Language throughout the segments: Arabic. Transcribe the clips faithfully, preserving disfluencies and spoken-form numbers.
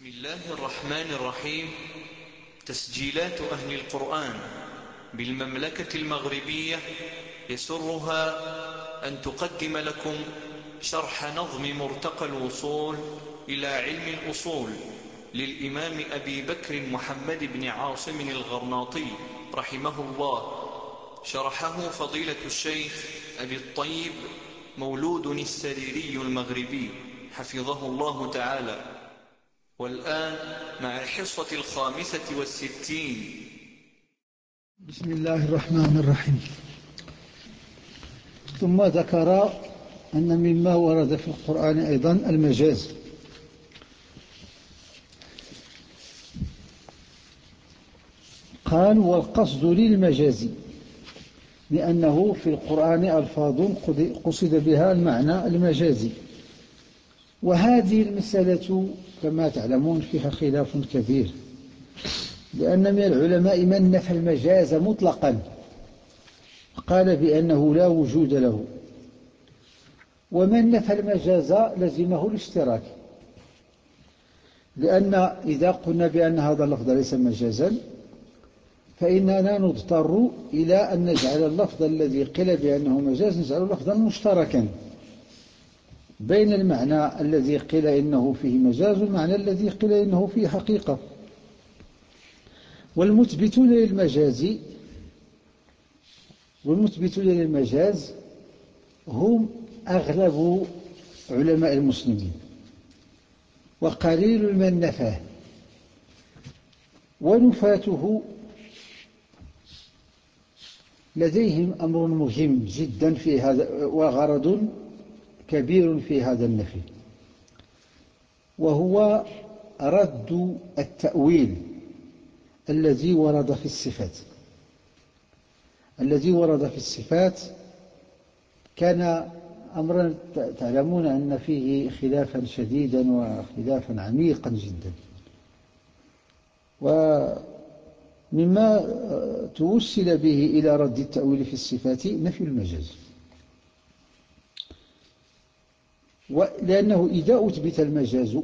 بسم الله الرحمن الرحيم. تسجيلات أهل القرآن بالمملكة المغربية يسرها أن تقدم لكم شرح نظم مرتقى الوصول إلى علم الأصول للإمام أبي بكر محمد بن عاصم الغرناطي رحمه الله، شرحه فضيلة الشيخ أبي الطيب مولود السريري المغربي حفظه الله تعالى. والآن مع الحصة الخامسة والستين. بسم الله الرحمن الرحيم. ثم ذكر أن مما ورد في القرآن أيضا المجاز. قال: والقصد للمجاز لأنه في القرآن ألفاظ قصد بها المعنى المجازي، وهذه المسألة كما تعلمون فيها خلاف كبير، لأن من العلماء من نفى المجاز مطلقا قال بأنه لا وجود له، ومن نفى المجاز لزمه الاشتراك، لأن إذا قلنا بأن هذا اللفظ ليس مجازا فإننا نضطر إلى أن نجعل اللفظ الذي قيل بأنه مجاز نجعله لفظا مشتركا بين المعنى الذي قيل إنه فيه مجاز والمعنى الذي قيل إنه فيه حقيقة. والمثبتون للمجاز والمثبتون للمجاز هم أغلب علماء المسلمين، وقليل من نفاه، ونفاته لديهم أمر مهم جدا في هذا وغرض كبير في هذا النفي، وهو رد التأويل الذي ورد في الصفات. الذي ورد في الصفات كان أمرا تعلمون أن فيه خلافا شديدا وخلافا عميقا جدا، ومما توسل به إلى رد التأويل في الصفات نفي المجاز، لأنه إذا أثبت المجاز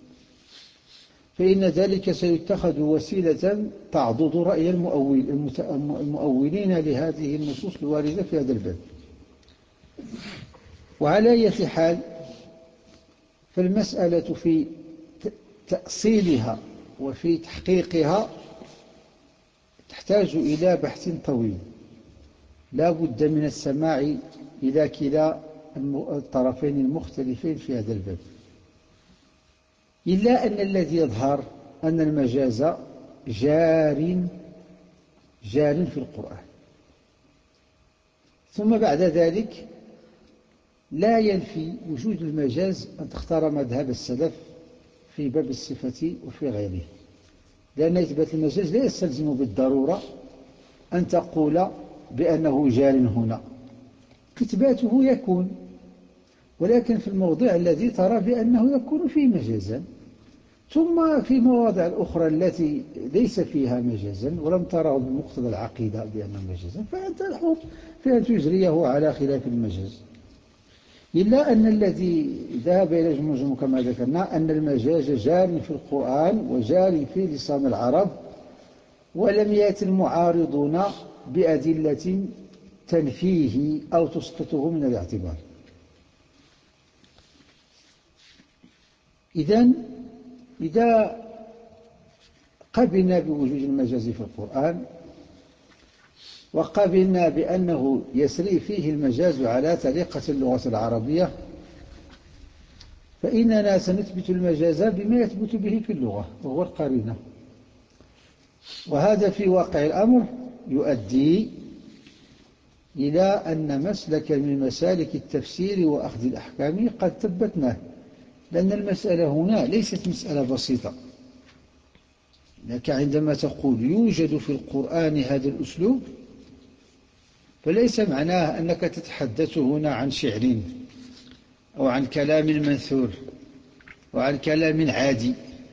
فإن ذلك سيتخذ وسيلة تعضد رأي المؤول المؤولين لهذه النصوص الواردة في هذا الباب. وعلى أي حال فالمسألة في تأصيلها وفي تحقيقها تحتاج إلى بحث طويل، لا بد من السماع إلى كلا الطرفين المختلفين في هذا الباب، إلا أن الذي يظهر أن المجاز جار جار في القرآن. ثم بعد ذلك لا ينفي وجود المجاز أن تختار مذهب السلف في باب الصفة وفي غيره، لأن إثبات المجاز لا يستلزم بالضرورة أن تقول بأنه جار هنا، إثباته يكون، ولكن في الموضع الذي ترى بأنه يكون فيه مجازا. ثم في مواضع الأخرى التي ليس فيها مجازا ولم تره بمقتضى العقيدة بأنه مجازا فأنت الحر في أن تجريه على خلاف المجاز. إلا أن الذي ذهب إلى جمجم كما ذكرنا أن المجاز جار في القرآن وجار في لسان العرب، ولم يأتي المعارضون بأدلة تنفيه أو تسقطه من الاعتبار. إذن إذا قبلنا بوجود المجاز في القرآن وقبلنا بأنه يسري فيه المجاز على طريقة اللغة العربية، فإننا سنثبت المجاز بما يثبت به في اللغة وهو القرينة. وهذا في واقع الأمر يؤدي إلى أن مسلك من مسالك التفسير وأخذ الأحكام قد ثبتناه، لأن المسألة هنا ليست مسألة بسيطة. لك عندما تقول يوجد في القرآن هذا الأسلوب فليس معناه أنك تتحدث هنا عن شعر أو عن كلام منثور أو عن كلام عادي،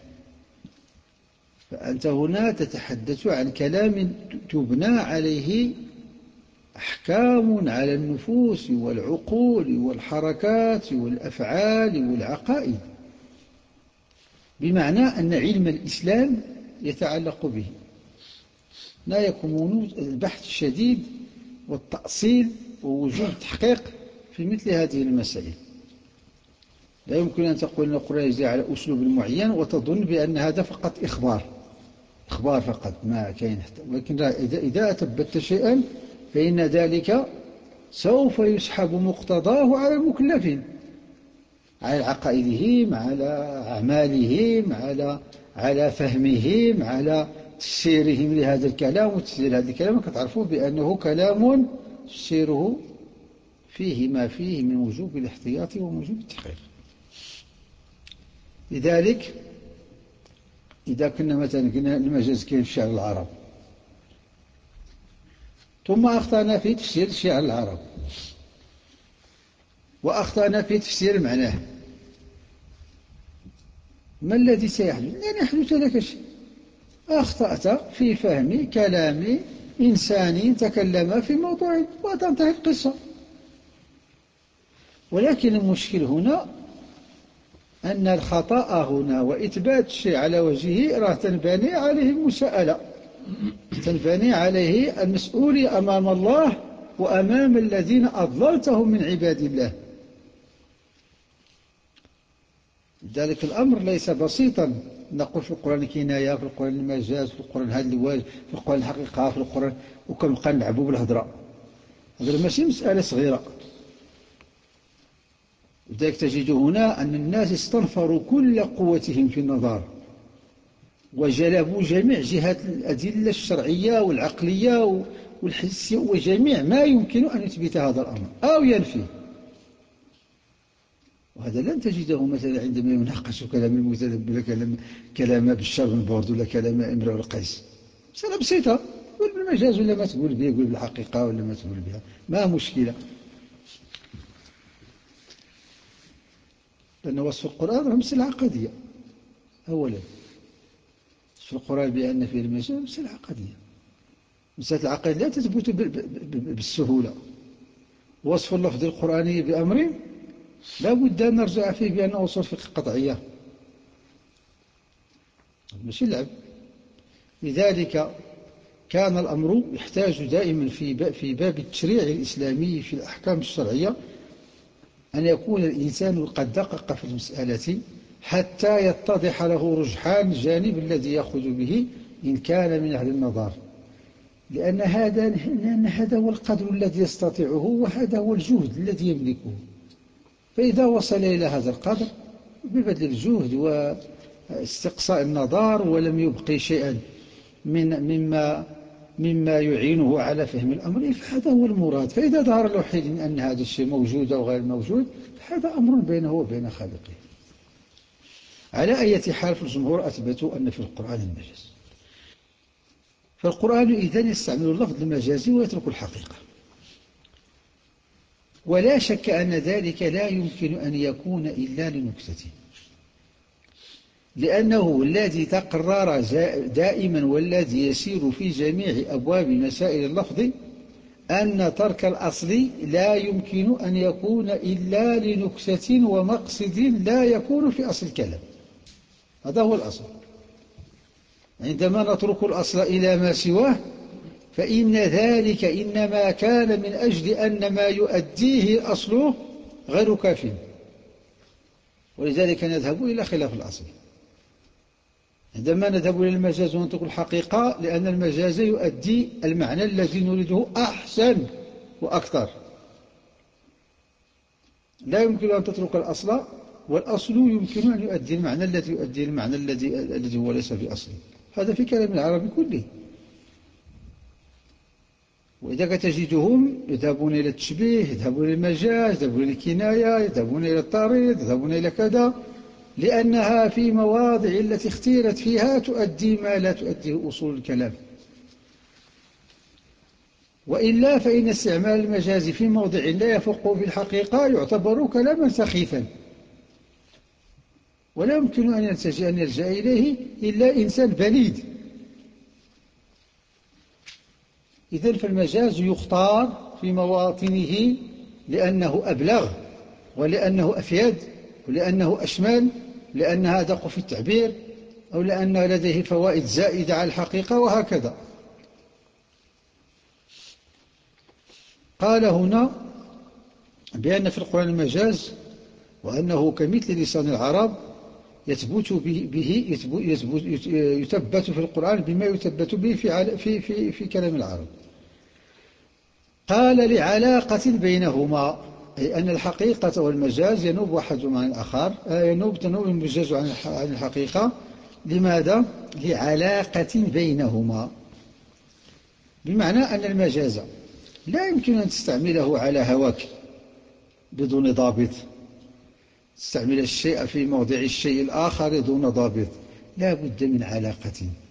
فأنت هنا تتحدث عن كلام تبنى عليه أحكام على النفوس والعقول والحركات والأفعال والعقائد. بمعنى أن علم الإسلام يتعلق به، لا يكون البحث الشديد والتأصيل ووجود تحقيق في مثل هذه المسائل. لا يمكن أن تقول أن القرآن يجري على أسلوب معين وتظن بأن هذا فقط إخبار إخبار فقط ما كاين حتى. ولكن إذا أثبت شيئا فإن ذلك سوف يسحب مقتضاه على المكلفين، على عقائدهم، على أعمالهم، على على فهمهم، على تفسيرهم لهذا الكلام. وتفسير هذا الكلام كتعرفوا بأنه كلام تفسيره فيه ما فيه من وجوب الاحتياط ووجوب التحقيق. لذلك إذا كنا مثلا قلنا المجاز كاين في شعر العرب، ثم أخطأنا في تفسير شعر العرب وأخطأنا في تفسير معناه، ما الذي سيحدث؟ لن يحدث لك شيء. أخطأت في فهم كلام إنسان تكلم في موضوع وتنتهي القصة. ولكن المشكل هنا أن الخطأ هنا وإثبات الشيء على وجهه راه تنبني عليه المساءلة، تنبني عليه المسؤولية أمام الله وأمام الذين أضللتهم من عباد الله. ذلك الأمر ليس بسيطا نقول في القرآن كناية، في القرآن المجاز، في القرآن هذا الواجب، في القرآن الحقيقة، في القرآن، وكنبقى نلعبوا بالهضرة. هذا ماشي مسألة صغيرة. لذلك تجد هنا أن الناس استنفروا كل قوتهم في النظر وجلبوا جميع جهات الأدلة الشرعية والعقلية والحسية وجميع ما يمكن أن يثبت هذا الأمر أو ينفيه. وهذا لن تجده مثلا عندما يناقش كلام المتنبي ولا كلام كلام بشار بن برد ولا كلام امرؤ القيس. مسألة بسيطة، قول بالمجاز ولا ما تقول به، قول بالحقيقة ولا ما تقول بها، ما مشكلة. لأن وصف القرآن هو مسألة عقدية. أولا وصف القرآن بأن فيه المجاز مسألة عقدية، مسألة العقيدة لا تثبت بالسهولة. وصف اللفظ القرآني بأمر لا بد أن نرجع فيه بأنه وصف فقه قطعية، ماشي اللعب. لذلك كان الأمر يحتاج دائما في باب التشريع الإسلامي في الأحكام الشرعية أن يكون الإنسان قد دقق في المسألة حتى يتضح له رجحان الجانب الذي يأخذ به إن كان من أهل النظر، لأن هذا لأن هذا هو القدر الذي يستطيعه وهذا هو الجهد الذي يملكه. فإذا وصل إلى هذا القدر ببذل الجهد واستقصاء النظر ولم يبقي شيئا من مما مما يعينه على فهم الأمر فهذا هو المراد. فإذا ظهر له حين أن هذا الشيء موجود أو غير موجود فهذا أمر بينه وبين خالقه. على أي حال فالجمهور أثبتوا أن في القرآن المجاز. فالقرآن إذن يستعمل اللفظ المجازي ويترك الحقيقة، ولا شك أن ذلك لا يمكن أن يكون إلا لنكتة، لأنه الذي تقرر دائما والذي يسير في جميع أبواب مسائل اللفظ أن ترك الأصل لا يمكن أن يكون إلا لنكتة ومقصد لا يكون في أصل الكلام. هذا هو الأصل. عندما نترك الأصل إلى ما سواه فإن ذلك إنما كان من أجل أن ما يؤديه الأصل غير كاف، ولذلك نذهب إلى خلاف الأصل. عندما نذهب إلى المجاز ونترك الحقيقة لأن المجاز يؤدي المعنى الذي نريده أحسن وأكثر. لا يمكن أن تترك الأصل والأصل يمكن أن يؤدي المعنى الذي يؤدي المعنى الذي الذي هو ليس بأصل. هذا في كلام العرب كله. وإذا تجدهم يذهبون إلى التشبيه، يذهبون إلى المجاز، يذهبون إلى الكناية، يذهبون إلى التعريض، يذهبون إلى كذا، لأنها في مواضع التي اختيرت فيها تؤدي ما لا تؤديه أصول الكلام. وإلا فإن استعمال المجاز في موضع لا يفقه في الحقيقة يعتبر كلاما سخيفا، ولا يمكن أن يلتجئ أن يلجأ إليه إلا إنسان بليد. إذن فالمجاز يختار في مواطنه لأنه أبلغ ولأنه أفيد ولأنه أشمل، لأنها أدق في التعبير أو لأن لديه فوائد زائدة على الحقيقة وهكذا. قال هنا بأن في القرآن المجاز وأنه كمثل لسان العرب يثبت به يثبت يثبت في القرآن بما يثبت به في في في, في كلام العرب. قال لعلاقة بينهما، أي أن الحقيقة والمجاز ينوب واحدهما عن الآخر، ينوب تنوب المجاز عن الحقيقة. لماذا؟ لعلاقة بينهما، بمعنى أن المجاز لا يمكن أن تستعمله على هواك بدون ضابط، تستعمل الشيء في موضع الشيء الآخر دون ضابط، لا بد من علاقة.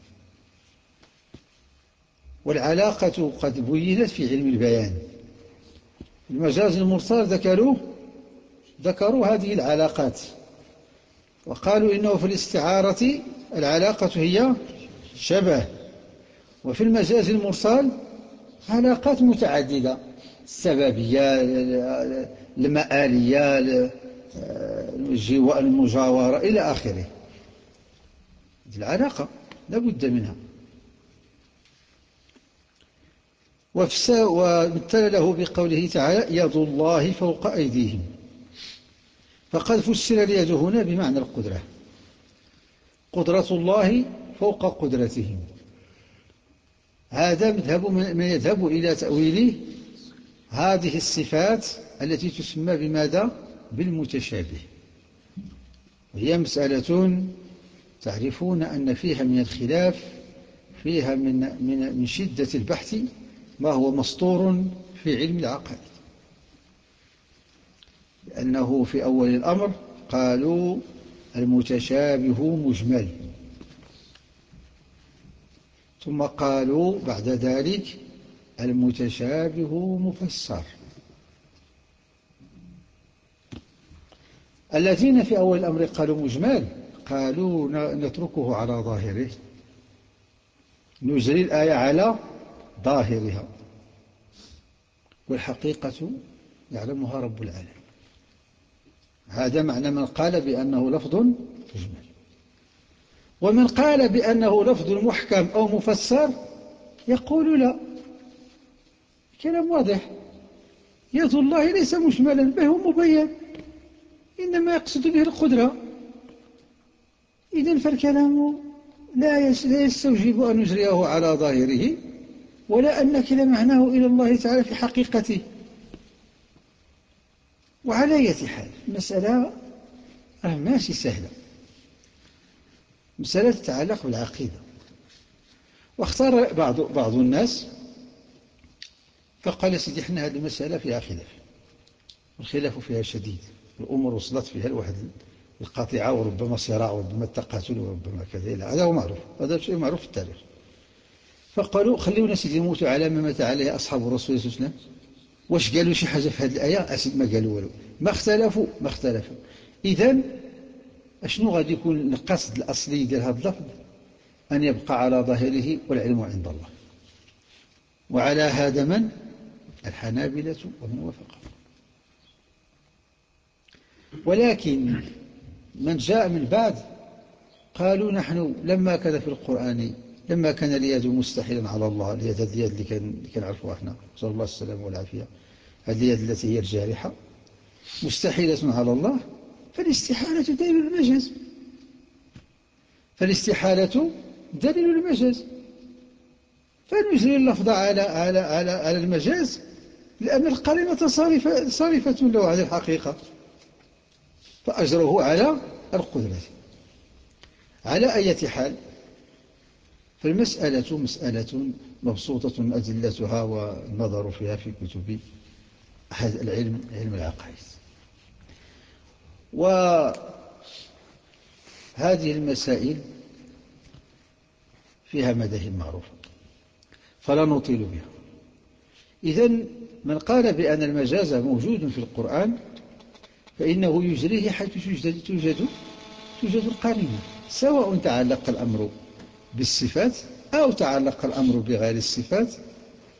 والعلاقة قد بينت في علم البيان. المجاز المرسل ذكروا ذكروا هذه العلاقات وقالوا إنه في الاستعارة العلاقة هي شبه، وفي المجاز المرسل علاقات متعددة، السببية، المآلية، المجاورة إلى آخره. العلاقة لا بد منها. ومثل له بقوله تعالى يد الله فوق أيديهم، فقد فسر اليد هنا بمعنى القدرة، قدرة الله فوق قدرتهم. هذا مذهب من يذهب إلى تأويل هذه الصفات التي تسمى بماذا؟ بالمتشابه. هي مسألة تعرفون أن فيها من الخلاف، فيها من, من, من شدة البحث ما هو مسطور في علم العقائد. لأنه في أول الأمر قالوا المتشابه مجمل، ثم قالوا بعد ذلك المتشابه مفسر. الذين في أول الأمر قالوا مجمل قالوا نتركه على ظاهره، نجري الآية على ظاهرها، والحقيقة يعلمها رب العالمين. هذا معنى من قال بأنه لفظ مجمل. ومن قال بأنه لفظ محكم أو مفسر يقول لا، كلام واضح، يد الله ليس مجملا بل هو مبين، إنما يقصد به القدرة. إذن فالكلام لا يستوجب أن نجريه على ظاهره، ولا أن نكل معناه إلى الله تعالى في حقيقته. وعلى أي حال المسألة ماشي سهلة، مسألة تتعلق بالعقيدة. واختار بعض بعض الناس فقال سيدي احنا هذه المسألة فيها خلاف، والخلاف فيها شديد، الأمور وصلت فيها الواحد القاطعة، وربما صراع، وربما التقاتل، وربما كذا. هذا هو معروف، هذا شيء معروف في التاريخ. فقالوا خليونا سيدي يموتوا على ما مات عليه أصحاب الرسول صلى الله عليه وسلم. واش قالوا شي حاجة في هذه الآية؟ أسد ما قالوا والو، ما اختلفوا ما اختلفوا. إذن أشنو غادي يكون القصد الأصلي ديال هذا اللفظ؟ أن يبقى على ظاهره والعلم عند الله. وعلى هذا من؟ الحنابلة ومن وافقهم. ولكن من جاء من بعد قالوا نحن لما كان في القرآن، لما كان اليد مستحيلا على الله، اليد اليد اللي كان اللي كنعرفوها احنا، نسأل الله السلامة والعافية، هذه اليد التي هي الجارحة مستحيلة على الله، فالاستحالة دليل المجاز، فالاستحالة دليل المجاز، فنجري اللفظ على على على على المجاز لأن القرينة صارفة صارفة له عن الحقيقة، فأجره على القدرة. على أي حال فالمسألة مسألة مبسوطة أدلتها والنظر فيها في كتب العلم، علم العقائد. وهذه المسائل فيها مذاهب معروفة فلا نطيل بها. إذن من قال بأن المجاز موجود في القرآن فإنه يجريه حيث توجد توجد توجد القرينة، سواء تعلق الأمر بالصفات أو تعلق الأمر بغير الصفات،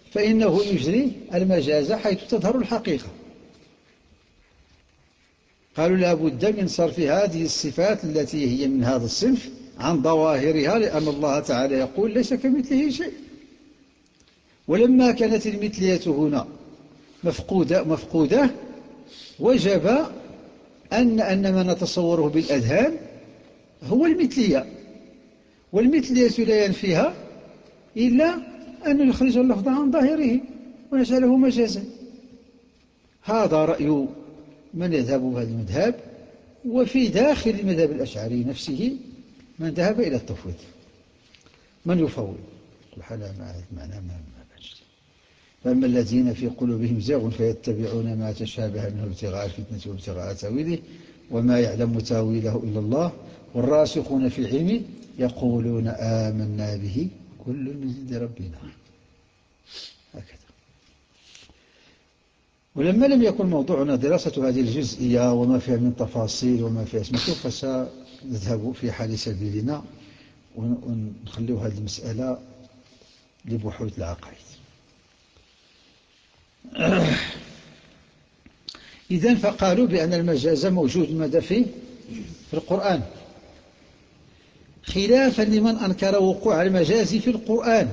فإنه يجري المجاز حيث تظهر الحقيقة. قالوا لا بد من صرف هذه الصفات التي هي من هذا الصنف عن ظواهرها، لأن الله تعالى يقول ليس كمثله شيء. ولما كانت المثلية هنا مفقودة, مفقودة وجب أن, أن ما نتصوره بالأذهان هو المثلية، والمثلية لا ينفيها إلا أن نخرج اللفظ عن ظاهره ونجعله مجازا. هذا رأي من يذهب بهذا المذهب. وفي داخل المذهب الأشعري نفسه من ذهب إلى التفويض، من يفوض سبحانه معنى ما بجد. فأما الذين في قلوبهم زيغ فيتبعون ما تشابه منه ابتغاء الفتنة وابتغاء تاويله وما يعلم تاويله إلا الله والراسخون في العلم يقولون آمنا به كل من عند ربنا. هكذا. ولما لم يكن موضوعنا دراسة هذه الجزئية وما فيها من تفاصيل وما فيها اسمته، فسنذهب في حال سبيلنا ونخلو هذه المسألة لبحوث العقائد. إذن فقالوا بأن المجاز موجود ماذا فيه في القرآن، خلافا لمن أنكر وقوع المجاز في القرآن.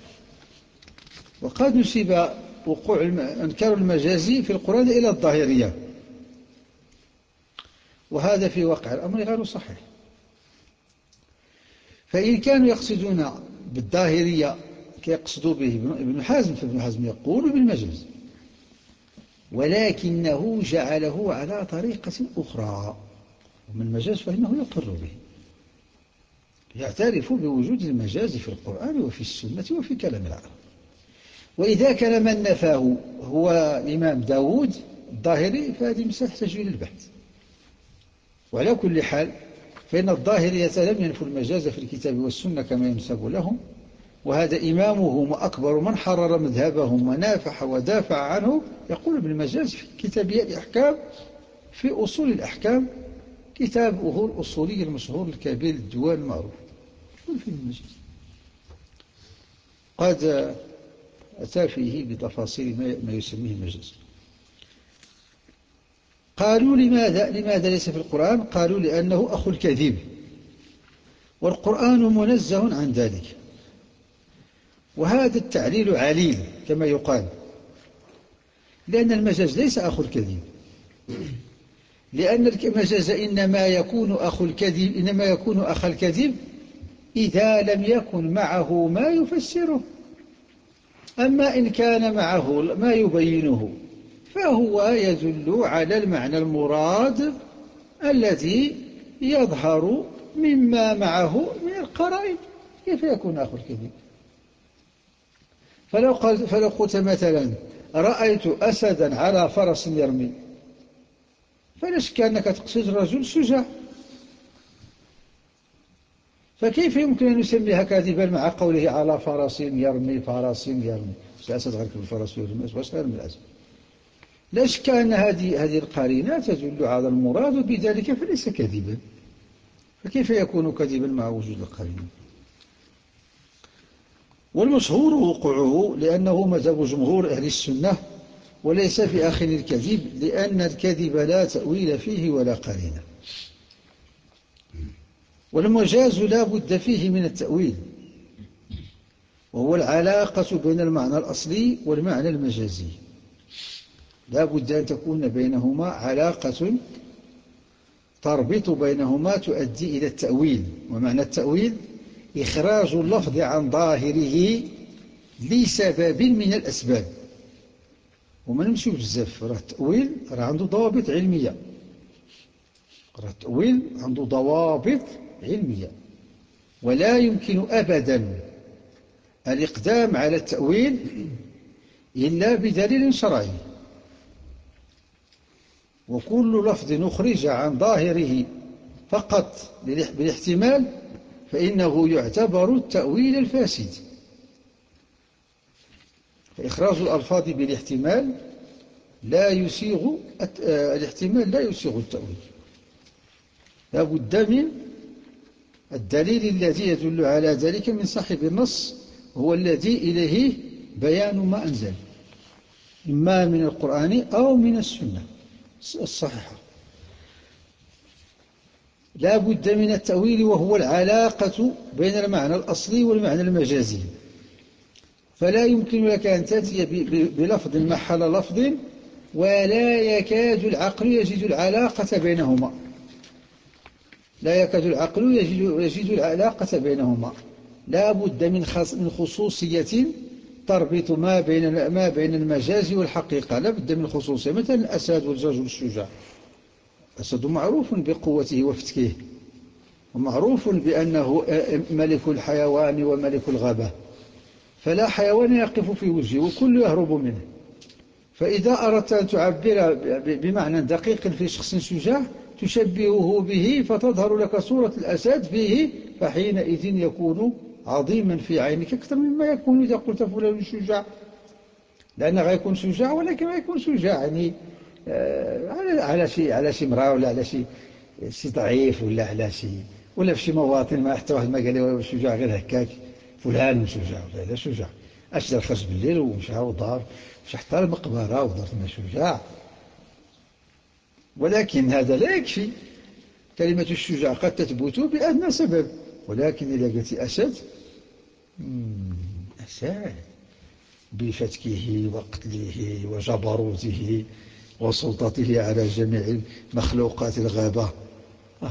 وقد نسب وقوع أنكار المجاز في القرآن إلى الظاهرية، وهذا في واقع الأمر غير صحيح. فإن كانوا يقصدون بالظاهرية كيقصدوا به ابن حزم، فابن حزم يقول بالمجاز، ولكنه جعله على طريقة أخرى. ومن المجاز فإنه يقر به، يعترف بوجود المجاز في القرآن وفي السنة وفي كلام العرب. وإذا كان من نفاه هو الإمام داود الظاهري فهذه مسألة تحتاج إلى البحث. وعلى كل حال فإن الظاهرية لم ينفوا المجاز في الكتاب والسنة كما ينسب لهم، وهذا إمامهم وأكبر من حرر مذهبهم ونافح ودافع عنه يقول بالمجاز في كتابية الأحكام في أصول الأحكام، كتابه الأصولي المشهور الكبير الديوان المعروف يقول في المجاز. قد أتى فيه بتفاصيل ما يسميه المجاز. قالوا لماذا لماذا ليس في القرآن؟ قالوا لأنه أخو الكذب، والقرآن منزه عن ذلك. وهذا التعليل عليل كما يقال، لأن المجاز ليس أخو الكذب، لأن المجاز إنما يكون أخو الكذب إنما يكون أخ الكذب إذا لم يكن معه ما يفسره. أما إن كان معه ما يبينه فهو يدل على المعنى المراد الذي يظهر مما معه من القرائن. كيف يكون أخو الكذب؟ فلو, قال فلو قلت مثلا رأيت أسدا على فرس يرمي، فلا شك أنك تقصد رجل شجاع، فكيف يمكن أن نسميها كاذبا مع قوله على فرس يرمي فرس يرمي؟ الأسد غير الفرس يرمي، واش غير من الأسد؟ لا شك أن هذه هذه القرينة تدل على المراد، بذلك فليس كذبا. فكيف يكون كذبا مع وجود القرينة؟ والمشهور وقوعه لأنه مذهب جمهور أهل السنة، وليس في آخر الكذب، لأن الكذب لا تأويل فيه ولا قرينة. والمجاز لا بد فيه من التأويل، وهو العلاقة بين المعنى الأصلي والمعنى المجازي. لا بد أن تكون بينهما علاقة تربط بينهما تؤدي إلى التأويل. ومعنى التأويل إخراج اللفظ عن ظاهره لسبب من الأسباب. وما نمشي بزاف، راه التأويل راه عنده ضوابط علمية، راه التأويل عنده ضوابط علمية، ولا يمكن أبدا الإقدام على التأويل إلا بدليل شرعي. وكل لفظ أخرج عن ظاهره فقط بالاحتمال فإنه يعتبر التأويل الفاسد. فإخراج الألفاظ بالاحتمال لا يسيغ الاحتمال لا يسيغ التأويل. لا بد من الدليل الذي يدل على ذلك من صاحب النص، هو الذي إليه بيان ما أنزل، إما من القرآن أو من السنة الصحيحة. لا بد من التأويل، وهو العلاقة بين المعنى الأصلي والمعنى المجازي. فلا يمكن لك أن تأتي بلفظ محل لفظ ولا يكاد العقل يجد العلاقة بينهما، لا يكاد العقل يجد, يجد العلاقة بينهما. لا بد من من خصوصية تربط ما بين ما بين المجاز والحقيقة، لا بد من خصوصية. مثلا الأسد والرجل الشجاع، الأسد معروف بقوته وفتكه، ومعروف بأنه ملك الحيوان وملك الغابة، فلا حيوان يقف في وجهه وكل يهرب منه. فإذا أردت أن تعبر بمعنى دقيق في شخص شجاع تشبهه به فتظهر لك صورة الأسد فيه، فحينئذ يكون عظيما في عينك أكثر مما يكون إذا قلت فلان شجاع، لأنه غيكون شجاع ولكن ما يكون شجاع يعني آه على شيء على شي امرأة ولا على شيء شي ضعيف ولا على شيء ولا في شي مواطن ما حتى واحد ما قال له شجاع غير هكاك فلان شجاع ولا لا شجاع. أشجر خرج بالليل ومشى ودار مشى حتى المقبرة ودار ما شجاع. ولكن هذا لا يكفي، كلمة الشجاع قد تثبت بأدنى سبب، ولكن إذا قلت أسد أسد بفتكه وقتله وجبروته وسلطته على جميع مخلوقات الغابة. آه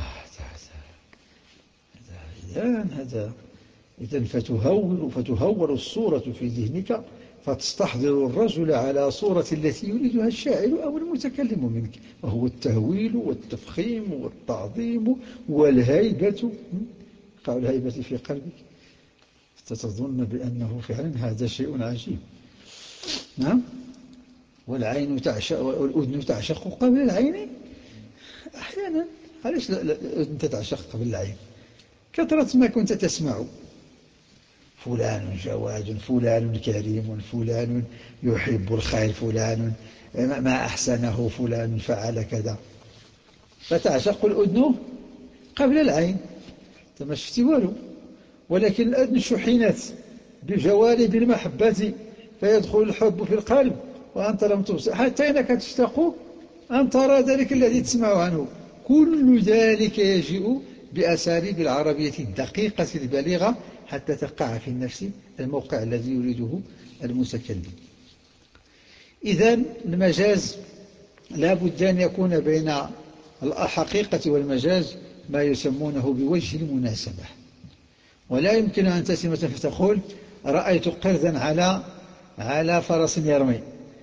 هذا هذا إذن فتهور فتهور الصورة في ذهنك فتستحضر الرجل على صورة التي يريدها الشاعر أو المتكلم منك، وهو التهويل والتفخيم والتعظيم والهيبة. قال الهيبة في قلبك فتظن بأنه فعلا هذا شيء عجيب. نعم. والعين تعشق والأذن تعشق قبل العين أحيانا. علاش الأذن تعشق قبل العين؟ كثرة ما كنت تسمع فلان جواد فلان كريم فلان يحب الخير فلان ما أحسنه فلان فعل كذا، فتعشق الأذن قبل العين. ما شفتي والو، ولكن الأذن شحنت بجوانب المحبة فيدخل الحب في القلب وأنت لم تبصر حتى إنك تشتاق أن ترى ذلك الذي تسمع عنه. كل ذلك يجيء بأساليب العربية الدقيقة البالغة حتى تقع في النفس الموقع الذي يريده المتكلم. إذن المجاز لا بد أن يكون بين الحقيقة والمجاز ما يسمونه بوجه المناسبة. ولا يمكن أن تأتي مثلا فتقول رأيت قردا على على فرس يرمي،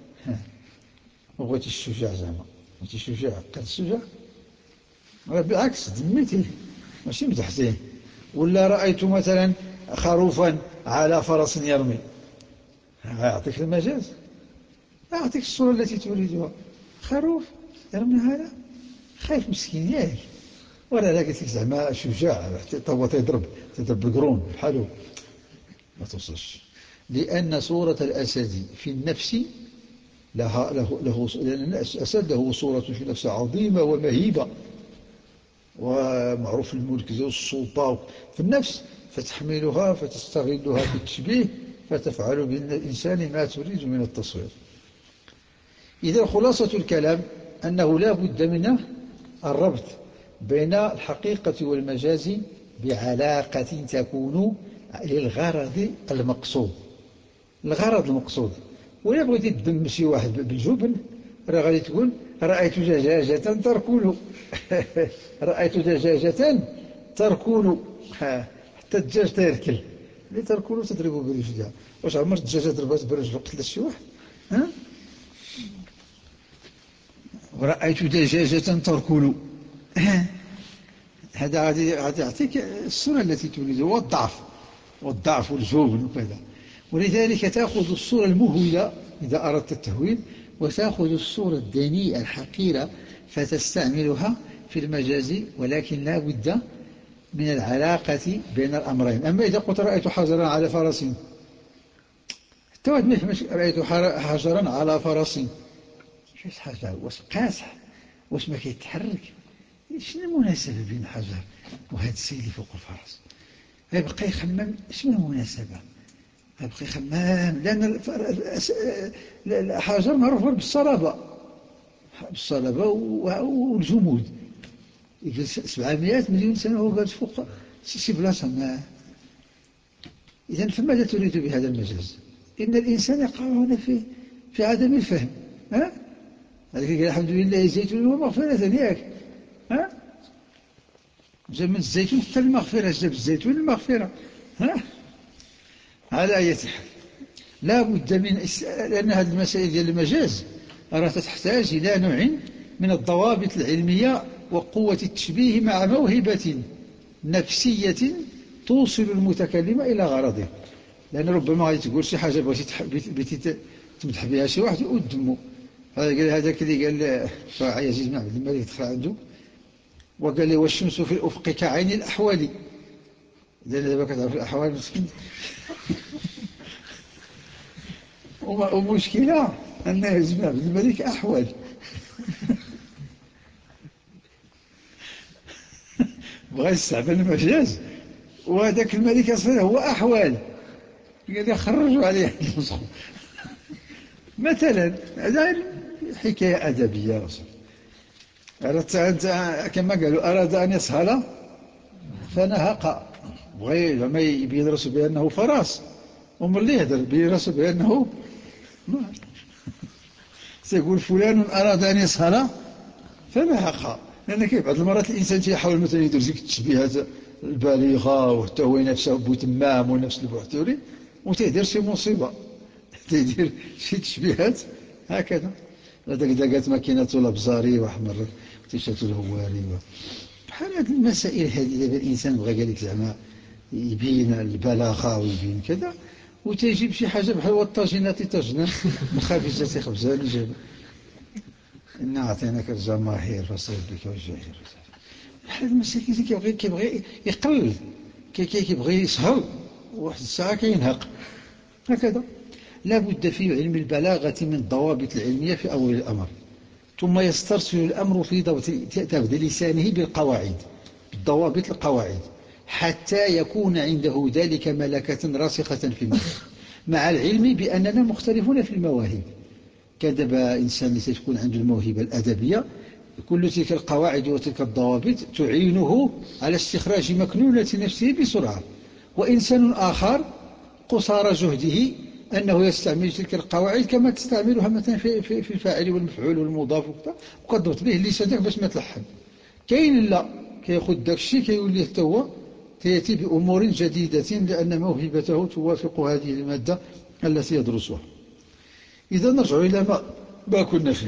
وغوتي الشجاع زعما غوتي الشجاع قرد الشجاع، بالعكس ذميتيه ماشي مدحتيه. ولا رأيت مثلا خروفا على فرس يرمي، يعطيك المجاز، يعطيك الصورة التي تريدها. خروف يرمي هذا خايف مسكين ياك، ولا لا قلت لك زعما شجاع تو تضرب تضرب بالقرون بحالو ما توصلش. لأن صورة الأسد في النفس لها له له لأن الأسد له صورة في النفس عظيمة ومهيبة، ومعروف الملك والسلطة في النفس، فتحملها فتستغلها في التشبيه فتفعل بالإنسان ما تريد من التصوير. إذا خلاصة الكلام أنه لا بد من الربط بين الحقيقة والمجاز بعلاقة تكون للغرض المقصود. الغرض المقصود، ولا بغيتي تدم شي واحد بالجبن راه غادي تقول رأيت دجاجة تركل رأيت دجاجة تركل حتى الدجاج تيركل اللي تركل تضربه برجلها. واش عمرت الدجاجة ضربات برجل قتلت شي واحد؟ ها؟ ورأيت دجاجة تركل هذا غادي يعطيك الصورة التي تريدها، والضعف والضعف والجبن وكذا. ولذلك تأخذ الصورة المهولة إذا أردت التهويل، وتأخذ الصورة الدنيئة الحقيرة فتستعملها في المجاز، ولكن لا بد من العلاقة بين الأمرين. أما إذا قلت رأيت حجرا على فرس، حتى واحد ما يفهمش رأيت حجرا على فرس، شاش حجر واش قاسح واش ما كيتحرك، شنو المناسبة بين الحجر وهذا السيد اللي فوق الفرس؟ غيبقى يخمم شنو المناسبة، غيبقى يخمم لأن الحجر معروف بالصلابة بالصلابة والجمود، يجلس سبعمائة مليون سنة وهو جالس فوق شي بلاصة ما. إذن فماذا تريد بهذا المجاز؟ إن الإنسان يقع هنا في في عدم الفهم. ها؟ هذا قال الحمد لله زيتون ومغفرة ياك. ها؟ جاب من الزيتون حتى المغفرة، جاب الزيتون المغفرة. ها؟ على أي حال لا بد من لأن هذه المسائل ديال المجاز راه تحتاج إلى نوع من الضوابط العلمية وقوة التشبيه مع موهبة نفسية توصل المتكلم إلى غرضه. لأن ربما غادي تقول شي حاجة بغيتي تمدح بها شي واحد يؤد دمه. هذا قال هذاك اللي قال عزيز بن عبد الملك دخل عنده وقال لي والشمس في الأفق كعين الأحوال. إذا دابا كتعرف الأحوال مسكين. ومشكلة أن عزيز بن عبد الملك أحوال. بغى يستعمل المجاز وهذاك الملك أصلا هو أحوال. قال لي خرجوا عليه النسخة مثلا. هذا حكاية أدبية. أردت أنت كما قالوا أراد أن يسهل فنهق. بغي لما يبين راسه بأنه فراس وملي يهدر يبين راسه بأنه سيقول فلان أراد أن يسهل فنهق. لأن كيف بعض المرات الإنسان يحاول مثلا يدير زيك التشبيهات البالغة وتهوي نفسه بوتمام ونفس البحثوري وتيدير شي مصيبة، تيدير شي تشبيهات هكذا. هذاك داقات ماكينة الأبزاري وحمر تيشات الهواري بحال هذه المسائل هذه. دابا الإنسان بغى قال لك زعما يبين البلاغة ويبين كذا وتيجيب شي حاجة بحال والطاجنات طاجنا الخبيزات خبزان جاب إنا أعطيناك الجماهير فصير بك والجاهير. بحال المسائل كيبغي كيبغي يقلل كيبغي يسهل واحد الساعة كينهق هكذا. لا بد في علم البلاغة من الضوابط العلمية في أول الأمر، ثم يسترسل الأمر في ضبط لسانه بالقواعد بالضوابط القواعد حتى يكون عنده ذلك ملكة راسخة في النفس، مع العلم بأننا مختلفون في المواهب. كان دابا إنسان اللي تكون عنده الموهبة الأدبية كل تلك القواعد وتلك الضوابط تعينه على استخراج مكنونة نفسه بسرعة. وإنسان آخر قصار جهده أنه يستعمل تلك القواعد كما تستعملها مثلا في, في, في الفاعل والمفعول والمضاف وقد ضبط به لسانك باش ما تلحن. كاين لا كياخذ داك الشيء كيولي حتى هو تيأتي بأمور جديدة لأن موهبته توافق هذه المادة التي يدرسها. إذا نرجع إلى ما, ما كنا فيه.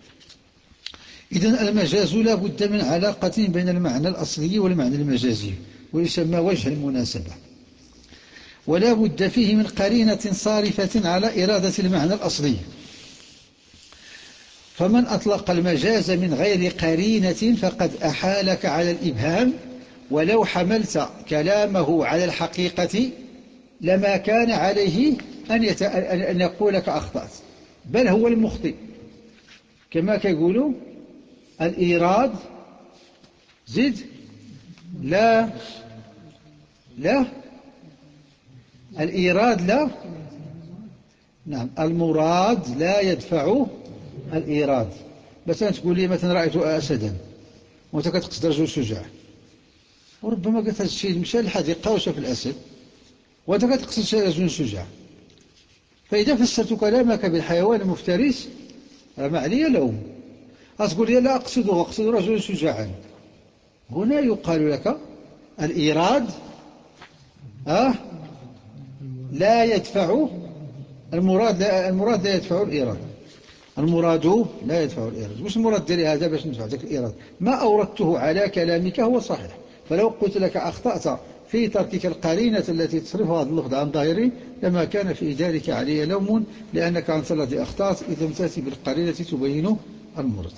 إذن المجاز لا بد من علاقة بين المعنى الأصلي والمعنى المجازي ويسمى وجه المناسبة، ولا بد فيه من قرينة صارفة على إرادة المعنى الأصلي. فمن أطلق المجاز من غير قرينة فقد أحالك على الإبهام، ولو حملت كلامه على الحقيقة لما كان عليه أن, يت... أن يقول لك أخطأت، بل هو المخطئ. كما كيقولوا الإيراد زد لا لا الإيراد لا نعم المراد لا يدفع الإيراد. مثلا تقول لي مثلا رأيت أسدا وانت كتقصد رجل شجاع، وربما قلت هذا الشيء مشى للحديقة وشاف الأسد وانت كتقصد رجل شجاع، فإذا فسرت كلامك بالحيوان المفترس ما علي لوم. أتقول لي لا أقصده أقصد رجل شجاعا، هنا يقال لك الإيراد آه لا يدفع المراد لا المراد لا يدفع الإيراد، المراد لا يدفع الإيراد. وش المراد ديالي هذا باش ندفع ذاك الإيراد؟ ما أوردته على كلامك هو صحيح، فلو قلت لك أخطأت في تركك القرينة التي تصرف هذا اللفظ عن ظاهري لما كان في ذلك علي لوم، لأنك أنت الذي أخطأت إذا لم تأتي بالقرينة تبين المراد.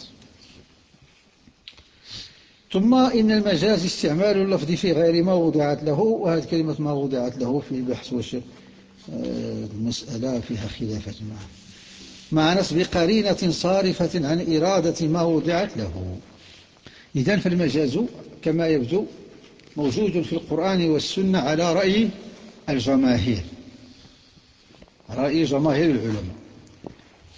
ثم إن المجاز استعمال اللفظ في غير ما وضعت له، وهذه كلمة ما وضعت له في البحث والشرح المسألة فيها خلافة معه، مع نصب قرينة صارفة عن إرادة ما وضعت له. إذن فالمجاز كما يبدو موجود في القرآن والسنة على رأي الجماهير، رأي جماهير العلماء.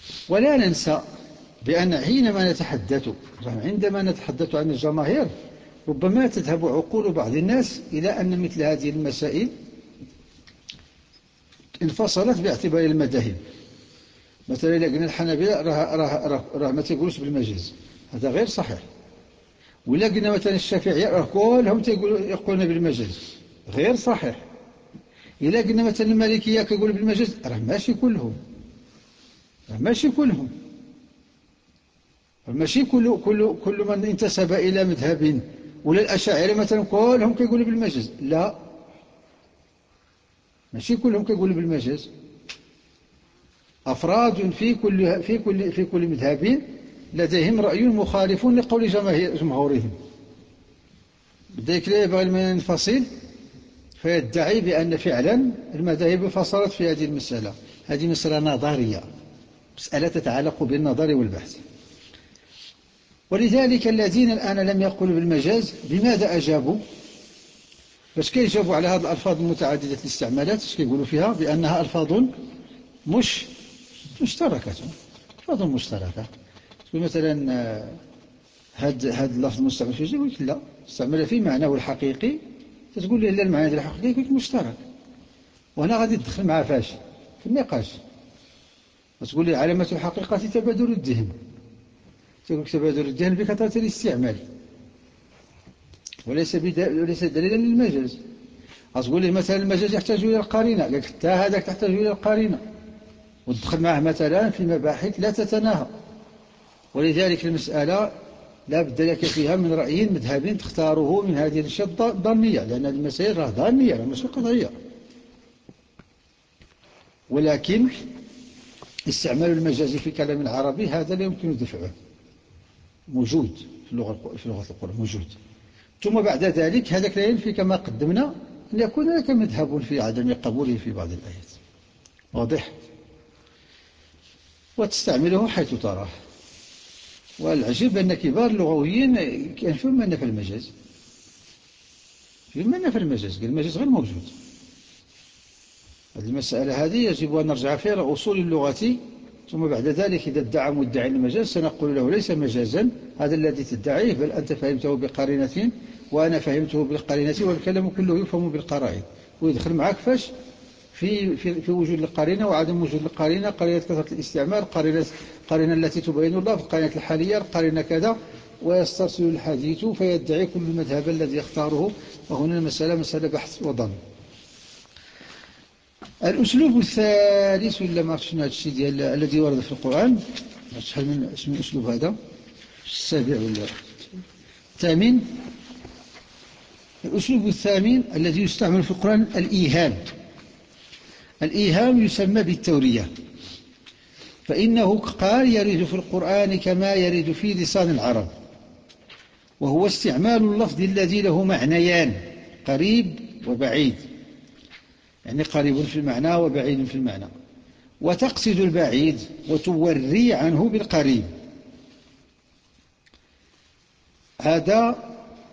ولا ننسى بأن حينما نتحدث عندما نتحدث عن الجماهير ربما تذهب عقول بعض الناس إلى أن مثل هذه المسائل انفصلت باعتبار المذاهب. مثلا إذا قلنا الحنابلة راه, راه, راه, راه ما تيقولوش بالمجاز، هذا غير صحيح. ولا قلنا مثلا الشافعية راه كلهم يقولون بالمجاز، غير صحيح. إلا قلنا مثلا المالكية كيقولوا بالمجاز، راه ماشي كلهم، راه ماشي كلهم، ماشي كل كل كل من انتسب إلى مذهب. ولا الأشاعرة مثلا كلهم كيقولوا بالمجاز، لا، ماشي كلهم كيقولوا بالمجاز. أفراد في كل في كل في كل مذهب لديهم رأي مخالف لقول جمهورهم. لذلك لا يبغي المن ينفصل فيدعي بأن فعلا المذاهب فصلت في هذه المسألة. هذه مسألة نظرية، مسألة تتعلق بالنظر والبحث. ولذلك الذين الآن لم يقولوا بالمجاز بماذا أجابوا؟ باش كيجابوا على هذه الألفاظ المتعددة الاستعمالات؟ اش كيقولوا فيها؟ بأنها ألفاظ مش مشتركة، ألفاظ مشتركة. تقول مثلا هاد هاد اللفظ المستعمل في يقول لك لا، استعمل في معناه الحقيقي، تقول لي لا، المعنى ديال الحقيقي يقول لك مشترك. وهنا غادي تدخل معاه فاش في النقاش، تقول لي علامة الحقيقة تبادل الذهن، تقول لك تبادل الذهن بكثرة الاستعمال وليس وليس دليلا للمجاز. تقول لي مثلا المجاز يحتاج إلى القرينة، قال لك حتى هذاك تحتاج إلى القرينة، وتدخل معه مثلا في مباحث لا تتناهى. ولذلك المسألة لا بد لك فيها من رأي مذهبي تختاره من هذه الأشياء الظنية، لأن هذه المسائل راه ظنية مش قضية. ولكن استعمال المجاز في كلام العربي هذا لا يمكن دفعه، موجود في اللغة في لغة القرآن موجود. ثم بعد ذلك هذاك لا ينفي كما قدمنا أن يكون لك مذهب في عدم قبوله في بعض الآيات، واضح، وتستعمله حيث تراه. والعجيب أن كبار اللغويين ينفون من نفى المجاز، من نفى المجاز، قال المجاز غير موجود. هذه المسألة هذه يجب أن نرجع فيها إلى أصول اللغة، ثم بعد ذلك إذا ادعى مدعي المجاز سنقول له ليس مجازا هذا الذي تدعيه، بل أنت فهمته بقرينة وأنا فهمته بالقرينة، والكلام كله يفهم بالقرائن. ويدخل معك فاش في, في, في وجود القرينة وعدم وجود القرينة، قرينة كثرة الاستعمال، قرينة القرينة التي تبين الله، القرينة الحالية، القرينة كذا، ويسترسل الحديث فيدعي كل المذهب الذي يختاره. وهنا المسألة مسألة بحث وظن. الأسلوب الثالث ولا ما عرفتش هذا الشيء ديال الذي ورد في القرآن، شحال من اسم الأسلوب هذا، السابع ولا الثامن؟ الأسلوب الثامن الذي يستعمل في القرآن الإيهام. الإيهام يسمى بالتورية، فإنه قال يرد في القرآن كما يرد في لسان العرب، وهو استعمال اللفظ الذي له معنيان، قريب وبعيد، يعني قريب في المعنى وبعيد في المعنى، وتقصد البعيد وتوري عنه بالقريب. هذا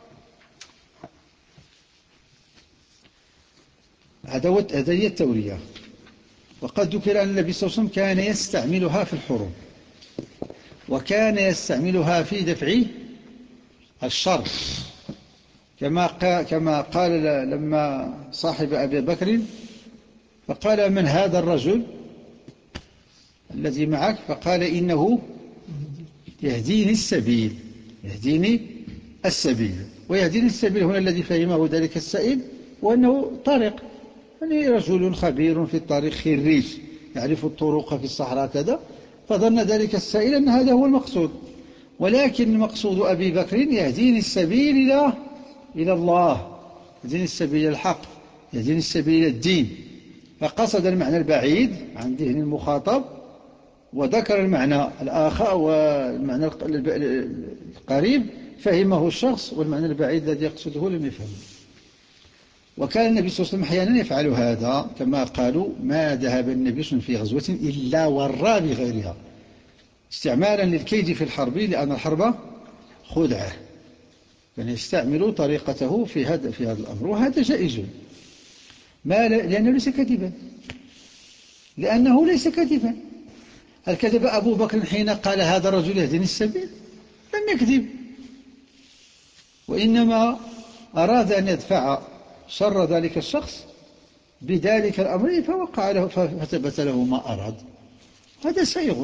هذا هذا هي التورية. وقد ذكر أن النبي صلى الله عليه وسلم كان يستعملها في الحروب، وكان يستعملها في دفع الشر، كما كما قال لما صاحب أبي بكر فقال من هذا الرجل الذي معك؟ فقال إنه يهديني السبيل، يهديني السبيل. ويهديني السبيل هنا الذي فهمه ذلك السائل وأنه طريق، يعني رجل خبير في الطريق خريج يعرف الطرق في الصحراء كذا، فظن ذلك السائل أن هذا هو المقصود. ولكن المقصود أبي بكر يهديني السبيل إلى إلى الله، يهديني السبيل إلى الحق، يهديني السبيل إلى الدين. فقصد المعنى البعيد عن ذهن المخاطب، وذكر المعنى الآخر والمعنى القريب فهمه الشخص، والمعنى البعيد الذي يقصده لم يفهمه. وكان النبي صلى الله عليه وسلم أحيانا يفعل هذا، كما قالوا ما ذهب النبي صلى الله عليه وسلم في غزوة إلا ورى بغيرها، استعمالا للكيد في الحرب، لأن الحرب خدعة، كان يستعمل طريقته في هذا في هذا الأمر، وهذا جائز، ما لأنه ليس كذبا، لأنه ليس كذبا. هل كذب أبو بكر حين قال هذا الرجل يهديني السبيل؟ لم يكذب. وإنما أراد أن يدفع شر ذلك الشخص بذلك الأمر فوقع له فثبت له ما أراد. هذا سائغ.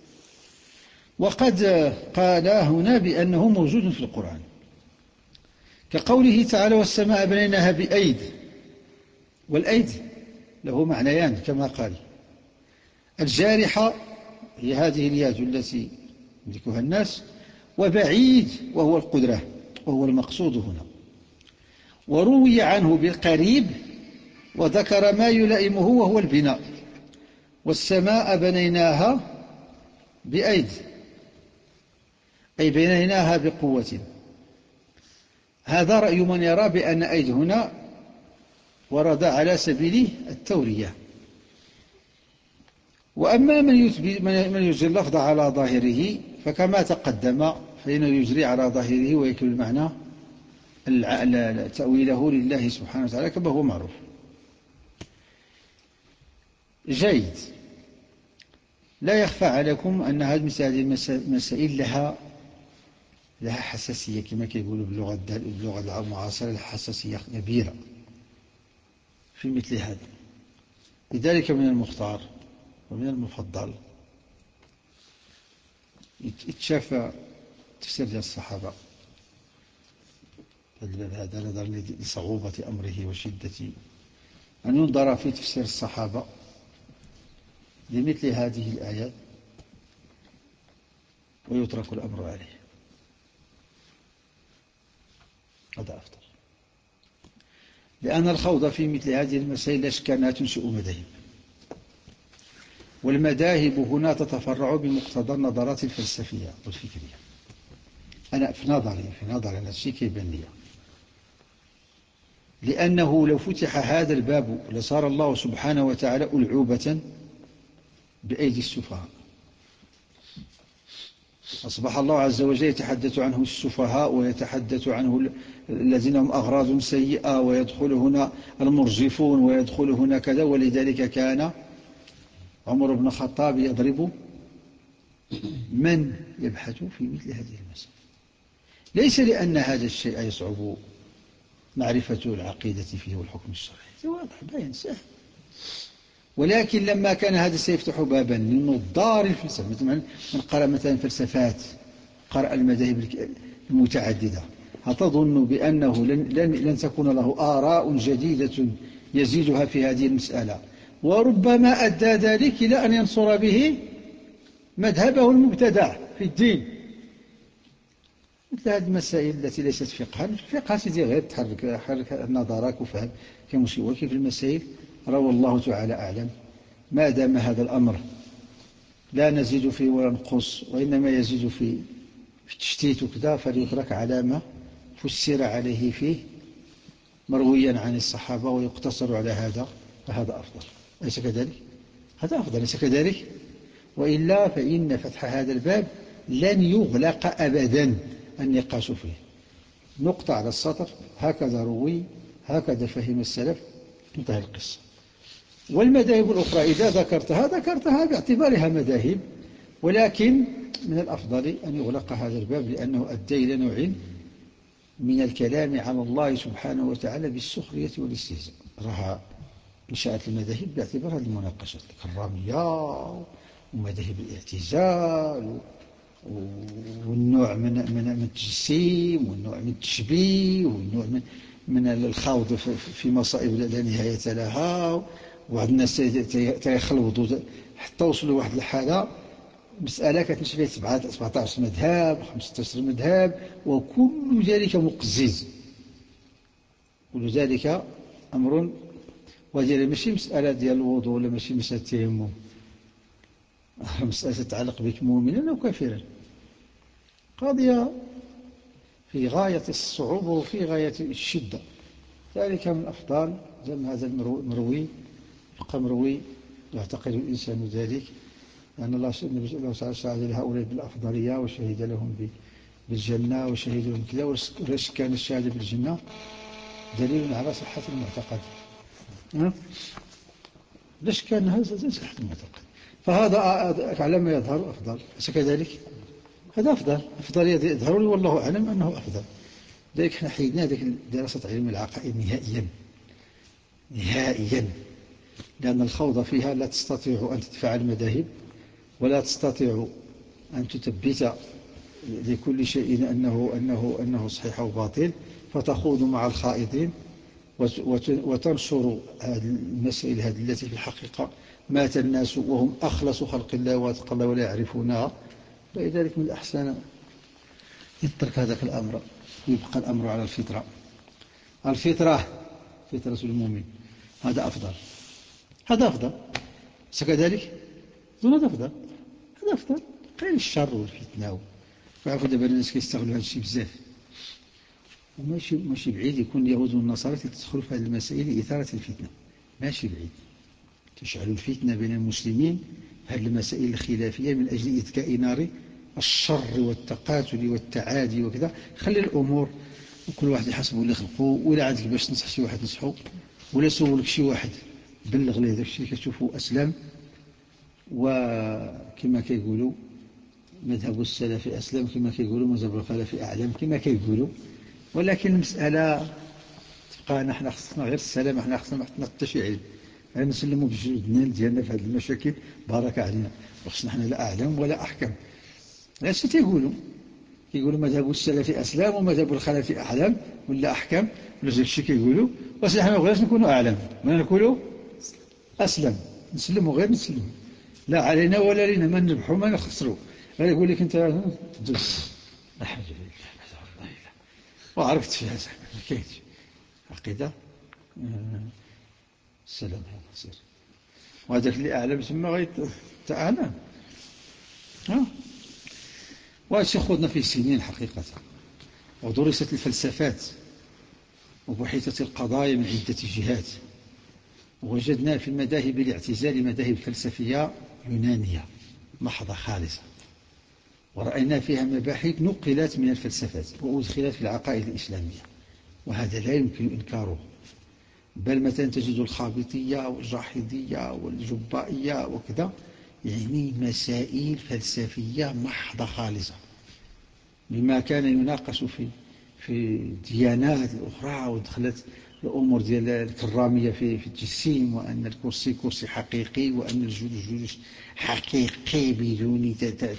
وقد قال هنا بأنه موجود في القرآن، كقوله تعالى والسماء بنيناها بأيد. والأيد له معنيان كما قال. الجارحة هي هذه اليد التي يملكها الناس، وبعيد وهو القدرة وهو المقصود هنا. وروي عنه بالقريب وذكر ما يلائمه وهو البناء. والسماء بنيناها بأيد أي بنيناها بقوة. هذا رأي من يرى بأن أيد هنا ورد على سبيل التورية. وأما من من يجري اللفظ على ظاهره فكما تقدم فإنه يجري على ظاهره ويكل المعنى تأويله لله سبحانه وتعالى كما هو معروف. جيد. لا يخفى عليكم أن هذه المسائل لها لها حساسية كما كيقولوا باللغة باللغة المعاصرة، لها حساسية كبيرة في مثل هذا. لذلك من المختار ومن المفضل يتشافى تفسير ديال الصحابة هذا نظرا لصعوبة أمره وشدة أن ينظر في تفسير الصحابة لمثل هذه الآيات ويترك الأمر عليه. هذا أفضل، لأن الخوض في مثل هذه المسائل لا شك أنها تنشئ مذاهب، والمذاهب هنا تتفرع بمقتضى النظرات الفلسفية والفكرية. أنا في نظري في نظري أنا الشيء كيبان لي، لأنه لو فتح هذا الباب لصار الله سبحانه وتعالى ألعوبة بأيدي السفهاء. أصبح الله عز وجل يتحدث عنه السفهاء ويتحدث عنه الذين هم أغراض سيئة، ويدخل هنا المرجفون ويدخل هنا كذا. ولذلك كان عمر بن الخطاب يضرب من يبحث في مثل هذه المسائل، ليس لأن هذا الشيء يصعب معرفة العقيدة فيه والحكم الشرعي، واضح باين سهل، ولكن لما كان هذا سيفتح بابا للنظار الفلسفة. مثلا من قرأ مثلا فلسفات، قرأ المذاهب المتعددة، هل تظن بأنه لن, لن, لن تكون له آراء جديدة يزيدها في هذه المسألة، وربما أدى ذلك إلى أن ينصر به مذهبه المبتدع في الدين. مثل هذه المسائل التي ليست فقها، الفقه سيدي غير تحرك حرك نظرك وفهم كمشي، وكيف المسائل روى الله تعالى أعلم. ما دام هذا الأمر لا نزيد فيه ولا نقص، وإنما يزيد في التشتيت وكذا، فليترك على ما فسر عليه فيه مرويا عن الصحابة ويقتصر على هذا، فهذا أفضل. ليس كذلك؟ هذا أفضل، ليس كذلك؟ وإلا فإن فتح هذا الباب لن يغلق أبدا النقاش فيه. نقطة على السطر، هكذا روي، هكذا فهم السلف، انتهى القصة. والمذاهب الأخرى إذا ذكرتها ذكرتها باعتبارها مذاهب، ولكن من الأفضل أن يغلق هذا الباب، لأنه أدى إلى نوع من الكلام على الله سبحانه وتعالى بالسخرية والاستهزاء. رها انشأت المذاهب باعتبار هذه المناقشات الكرامية ومذاهب الاعتزال والنوع من من التجسيم والنوع من التشبيه والنوع من من الخوض في مصائب لا نهاية لها. وبعض الناس تيخلطوا حتى وصلوا لواحد الحالة مسألة كتمشي فيها سبعطاش مذهب خمسطاش مذهب، وكل ذلك مقزز، كل ذلك أمر. وهذه ماشي مسألة ديال الوضوء ولا ماشي مسألة التيمم، مسألة تتعلق بك مؤمنا أو كافرا، قضية في غاية الصعوبة وفي غاية الشدة. ذلك من أفضل زم هذا المروي يبقى مروي يعتقد الإنسان ذلك، لأن الله سبحانه وتعالى شهد لهؤلاء بالأفضلية وشهد لهم بالجنة وشهد لهم كذا. وليش كان الشهادة بالجنة دليل على صحة المعتقد؟ ليش كان هذا صحة المعتقد؟ فهذا على ما يظهر أفضل، أليس كذلك؟ هذا أفضل، أفضل يظهر لي والله أعلم أنه أفضل. لذلك احنا حيدنا ذلك دراسة علم العقائد نهائيا نهائيا، لأن الخوض فيها لا تستطيع أن تدفع المذاهب، ولا تستطيع أن تثبت لكل شيء أنه, أنه, أنه صحيح أو باطل، فتخوض مع الخائضين وتنشر المسائل هذه التي في الحقيقة مات الناس وهم أخلص خلق الله واتقى الله ولا يعرفونها. فلذلك من الأحسن يترك هذاك الأمر ويبقى الأمر على الفطرة. الفطرة فطرة المؤمن، هذا أفضل، هذا أفضل كذلك، هذا أفضل، هذا أفضل غير الشر والفتنة. فعفوا دابا الناس كيستغلوا هذا الشيء بزاف، وماشي ماشي بعيد يكون اليهود والنصارى تدخلوا في هذه المسائل لإثارة الفتنة، ماشي بعيد تشعلوا الفتنة بين المسلمين هذه المسائل الخلافية من أجل إذكاء نار الشر والتقاتل والتعادي وكذا. خلي الأمور وكل واحد يحسبه اللي خلقه، ولا عندك باش تنصح شي واحد نصحه، ولا سولك شي واحد بلغ ليه داك الشيء اللي كتشوفه أسلم. وكما كيقولوا مذهب السلف أسلم، كما كيقولوا مذهب الخلف أعلم، كما كيقولوا. ولكن المسألة تبقى نحن خصنا غير السلام، نحن خصنا ما حطنا حتى شي علم، غير نسلموا بجهودنا ديالنا في هذه المشاكل بارك علينا، وخصنا نحن لا أعلم ولا أحكم. لا شي تيقولوا كيقولوا مذهب السلف أسلام ومذهب الخلف أعلم ولا أحكم ولا شي شي كيقولوا، بس نحن ما بغيناش نكونوا أعلم، ما نقولوا أسلم، نسلموا غير نسلموا، لا علينا ولا لينا، ما نربحوا ما نخسروا. غير يقول لك أنت دوز لا حاجة لله وعرفت فيها زعما ما كاينش عقيدة السلام هذا سير، وهذاك اللي أعلم ثم غير تعالى ها. وهذا خذنا في سنين حقيقة، ودرست الفلسفات وبحثت القضايا من عدة جهات، ووجدنا في المذاهب الاعتزال مذاهب فلسفية يونانية محضة خالصة، ورأينا فيها مباحث نقلت من الفلسفات وأدخلت في العقائد الإسلامية، وهذا لا يمكن إنكاره. بل مثلا تجد الخابطية والجاحظية والجبائية وكذا، يعني مسائل فلسفية محضة خالصة مما كان يناقش في في الديانات الأخرى، ودخلت الأمور ديال الكرامية في في التجسيم، وأن الكرسي كرسي حقيقي، وأن الجلوس جلوس حقيقي بدون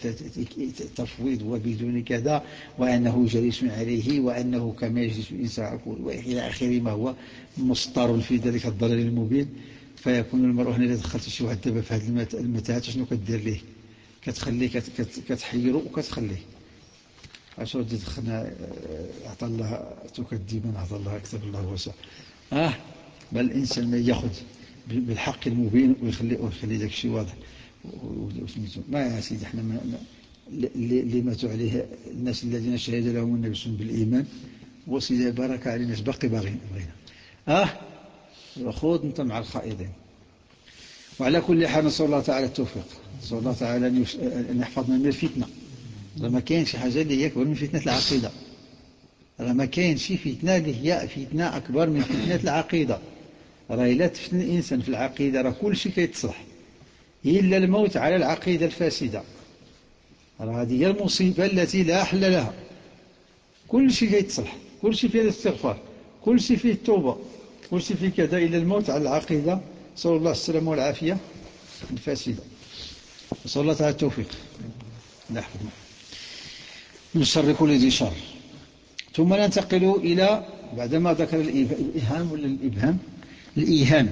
تفويض وبدون كذا، وأنه جليس عليه، وأنه كما يجلس الإنسان وإلى آخره ما هو مصدر في ذلك الضلال المبين. فيكون المرء هنا إذا دخلت شي واحد دابا في هذه المتاهات شنو كدير ليه؟ كتخليه كتحيره وكتخليه عشان تدخلنا أعطى الله تكذبا أعطى الله أكتب الله وسع. آه بل الإنسان ما يأخذ بالحق المبين ويخلي ويخلي ذاك الشيء واضح. ما يا سيدي احنا ما اللي ماتوا عليه الناس الذين شهد لهم النبي صلى الله عليه وسلم بالإيمان، وسيدي بارك علينا باقي باغين بغينا آه وخذ أنت مع الخائضين. وعلى كل حال نسأل الله تعالى التوفيق، نسأل الله تعالى أن يحفظنا من الفتنة. راه ما كاينش شي حاجه اللي هي اكبر من فتنه العقيده، راه ما كاينش شي فتنه اللي هي فتنه اكبر من فتنه العقيده. راه الا تفتن الانسان في العقيده راه كل شيء كيتصلح الا الموت على العقيده الفاسده. راه هذه هي المصيبه التي لا حل لها. كل شيء كيتصلح، كل شيء فيه الاستغفار، كل شيء فيه التوبه، كل شيء فيه كذا، الا الموت على العقيده نسال الله السلامه والعافيه الفاسده. نسال الله تعالى التوفيق لا حفظنا من شر كل ذي شر. ثم ننتقل إلى بعدما ذكر الإيهام ولا الإبهام الإيهام،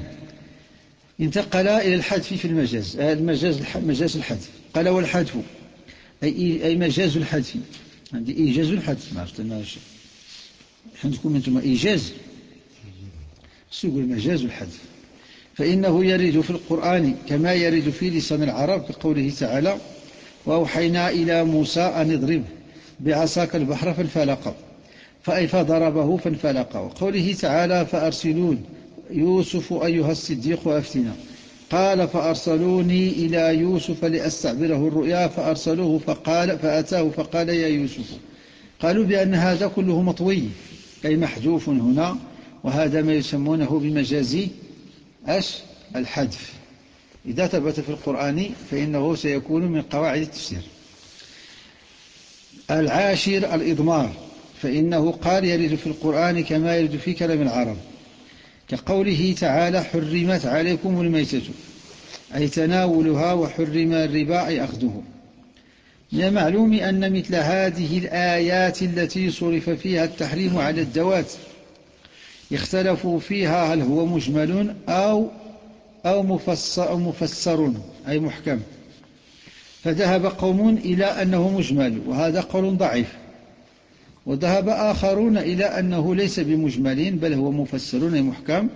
انتقل إلى الحذف في المجاز. المجاز مجاز الحذف قال والحذف أي أي مجاز الحذف. عندي إيجاز الحذف ما عرفت أنا شيء عندكم أنتم إيجاز سيقول مجاز الحذف. فإنه يرد في القرآن كما يرد في لسان العرب كقوله تعالى وأوحينا إلى موسى أن اضرب بعصاك البحر فانفلق فأي فضربه فانفلق. وقوله تعالى فأرسلون يوسف أيها الصديق أفتنا قال فأرسلوني إلى يوسف لأستعبره الرؤيا فأرسلوه فقال فأتاه فقال يا يوسف. قالوا بأن هذا كله مطوي أي محذوف هنا، وهذا ما يسمونه بمجاز أش الحذف. إذا ثبت في القرآن فإنه سيكون من قواعد التفسير. العاشر الإضمار فإنه قال يرد في القرآن كما يرد في كلام العرب، كقوله تعالى حرمت عليكم الميتة أي تناولها، وحرم الربا أي أخذه. من المعلوم أن مثل هذه الآيات التي صرف فيها التحريم على الذوات يختلفوا فيها هل هو مجمل أو أو مفسر, أو مفسر أي محكم، فذهب قوم إلى أنه مجمل وهذا قول ضعيف، وذهب آخرون إلى أنه ليس بمجمل بل هو مفسر أي محكم،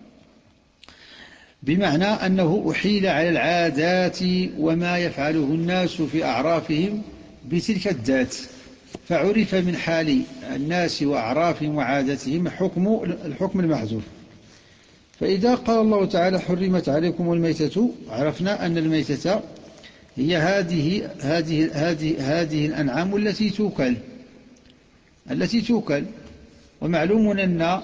بمعنى أنه أحيل على العادات وما يفعله الناس في أعرافهم بتلك الذات، فعرف من حال الناس وأعرافهم وعادتهم حكم الحكم المحذوف. فإذا قال الله تعالى حرمت عليكم الميتة، عرفنا أن الميتة هي هذه هذه هذه هذه الأنعام التي توكل التي توكل ومعلوم أن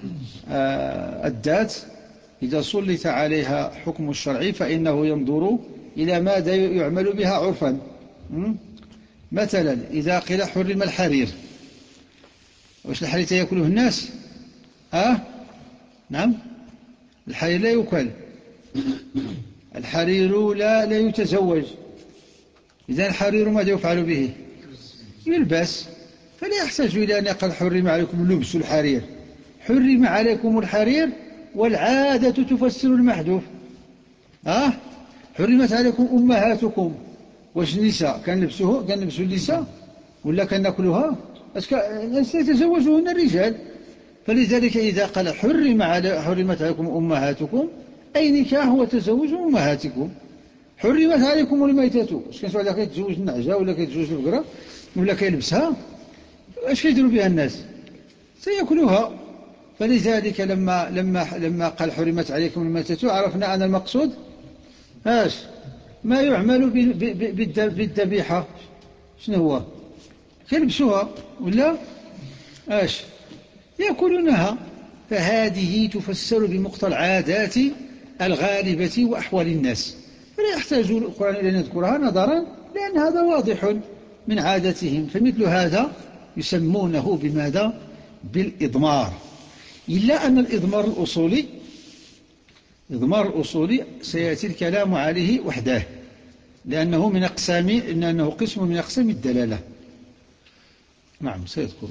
الذات إذا سلط عليها حكم الشرع فإنه ينظر إلى ماذا يعمل بها عرفا. مثلا إذا قيل حرم الحرير، وش الحرير يأكله الناس؟ آه نعم، الحرير لا يؤكل، الحرير لا لا يتزوج، إذا الحرير ماذا يفعل به؟ يلبس، فلا يحتاج إلى أن يقال حرم عليكم لبس الحرير، حرم عليكم الحرير والعادة تفسر المحذوف. آه حرمت عليكم أمهاتكم، واش النساء كان لبسوه كان لبسوا النساء ولا كان ناكلوها؟ سيتزوجهن الرجال، فلذلك إذا قال حرم على حرمت عليكم أمهاتكم أي نكاح وتزوج أمهاتكم. حرمت عليكم الميتة، اش كان سؤال كيتزوج النعجة ولا كيتزوج البقرة ولا كيلبسها، اش كيديروا بها الناس؟ سيأكلوها. فلذلك لما لما لما قال حرمت عليكم الميتة عرفنا أن المقصود ايش؟ ما يعمل بالذبيحة. شنو هو؟ كيلبسوها ولا ايش؟ يأكلونها. فهذه تفسر بمقتضى العادات الغالبة وأحوال الناس، فلا يحتاج القرآن إلى أن يذكرها نظرا لأن هذا واضح من عادتهم. فمثل هذا يسمونه بماذا؟ بالإضمار. إلا أن الإضمار الأصولي إضمار الأصولي سيأتي الكلام عليه وحده، لأنه من أقسام لأنه قسم من أقسام الدلالة. نعم سيذكره،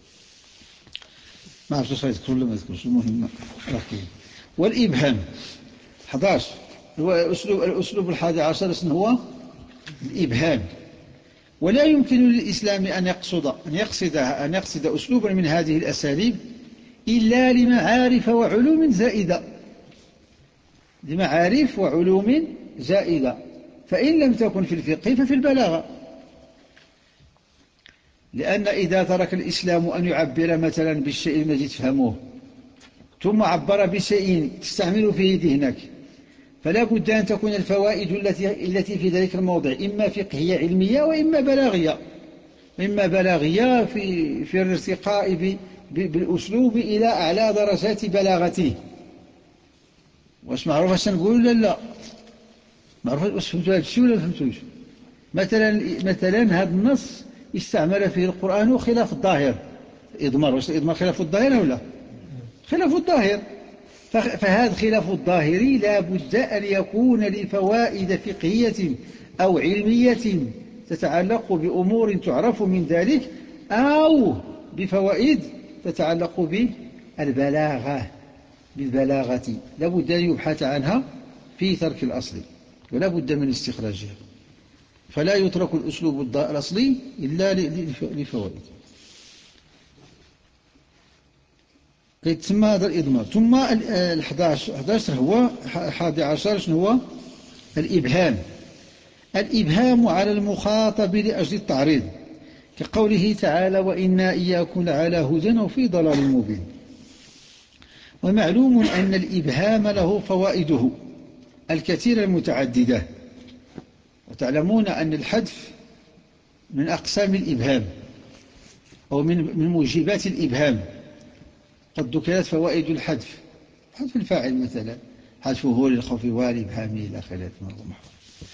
ما أعرف سيذكر ولا ما يذكرش، المهم ركين. والإبهام أحد عشر هو أسلوب الأسلوب الحادي عشر اسمه هو الإبهام. ولا يمكن للإسلام أن يقصد أن يقصد أن يقصد أسلوبا من هذه الأساليب إلا لمعارف وعلوم زائدة لمعارف وعلوم زائدة فإن لم تكن في الفقه ففي البلاغة. لأن إذا ترك الإسلام أن يعبر مثلا بالشيء الذي تفهموه ثم عبر بشيء تستعمل فيه ذهنك، فلا بد أن تكون الفوائد التي التي في ذلك الموضع إما فقهية علمية وإما بلاغية، إما بلاغية في في الارتقاء بالأسلوب إلى أعلى درجات بلاغته. واش معروف اش نقول ولا لا؟ معروف واش فهمتوا هذا الشيء ولا فهمتوش؟ مثلا مثلا هذا النص استعمل فيه القرآن خلاف الظاهر. إضمار، واش الإضمار خلاف الظاهر ولا خلاف الظاهر؟ فهذا خلاف الظاهري لا بد أن يكون لفوائد فقهية أو علمية تتعلق بأمور تعرف من ذلك، أو بفوائد تتعلق بالبلاغة بالبلاغة لا بد أن يبحث عنها في ترك الأصل ولا بد من استخراجها. فلا يترك الأسلوب الأصلي إلا لفوائد. يتسمى هذا الإضمار. ثم الحداشر هو الحادي عشر شنو هو؟ الإبهام. الإبهام على المخاطب لأجل التعريض، كقوله تعالى وإنا إياكم لعلى هدى وفي ضلال مبين. ومعلوم أن الإبهام له فوائده الكثيرة المتعددة، وتعلمون أن الحذف من أقسام الإبهام أو من موجبات الإبهام. قد ذكرت فوائد الحذف، حذف الفاعل مثلا، حذفه للخوف والإبهام إلى آخره.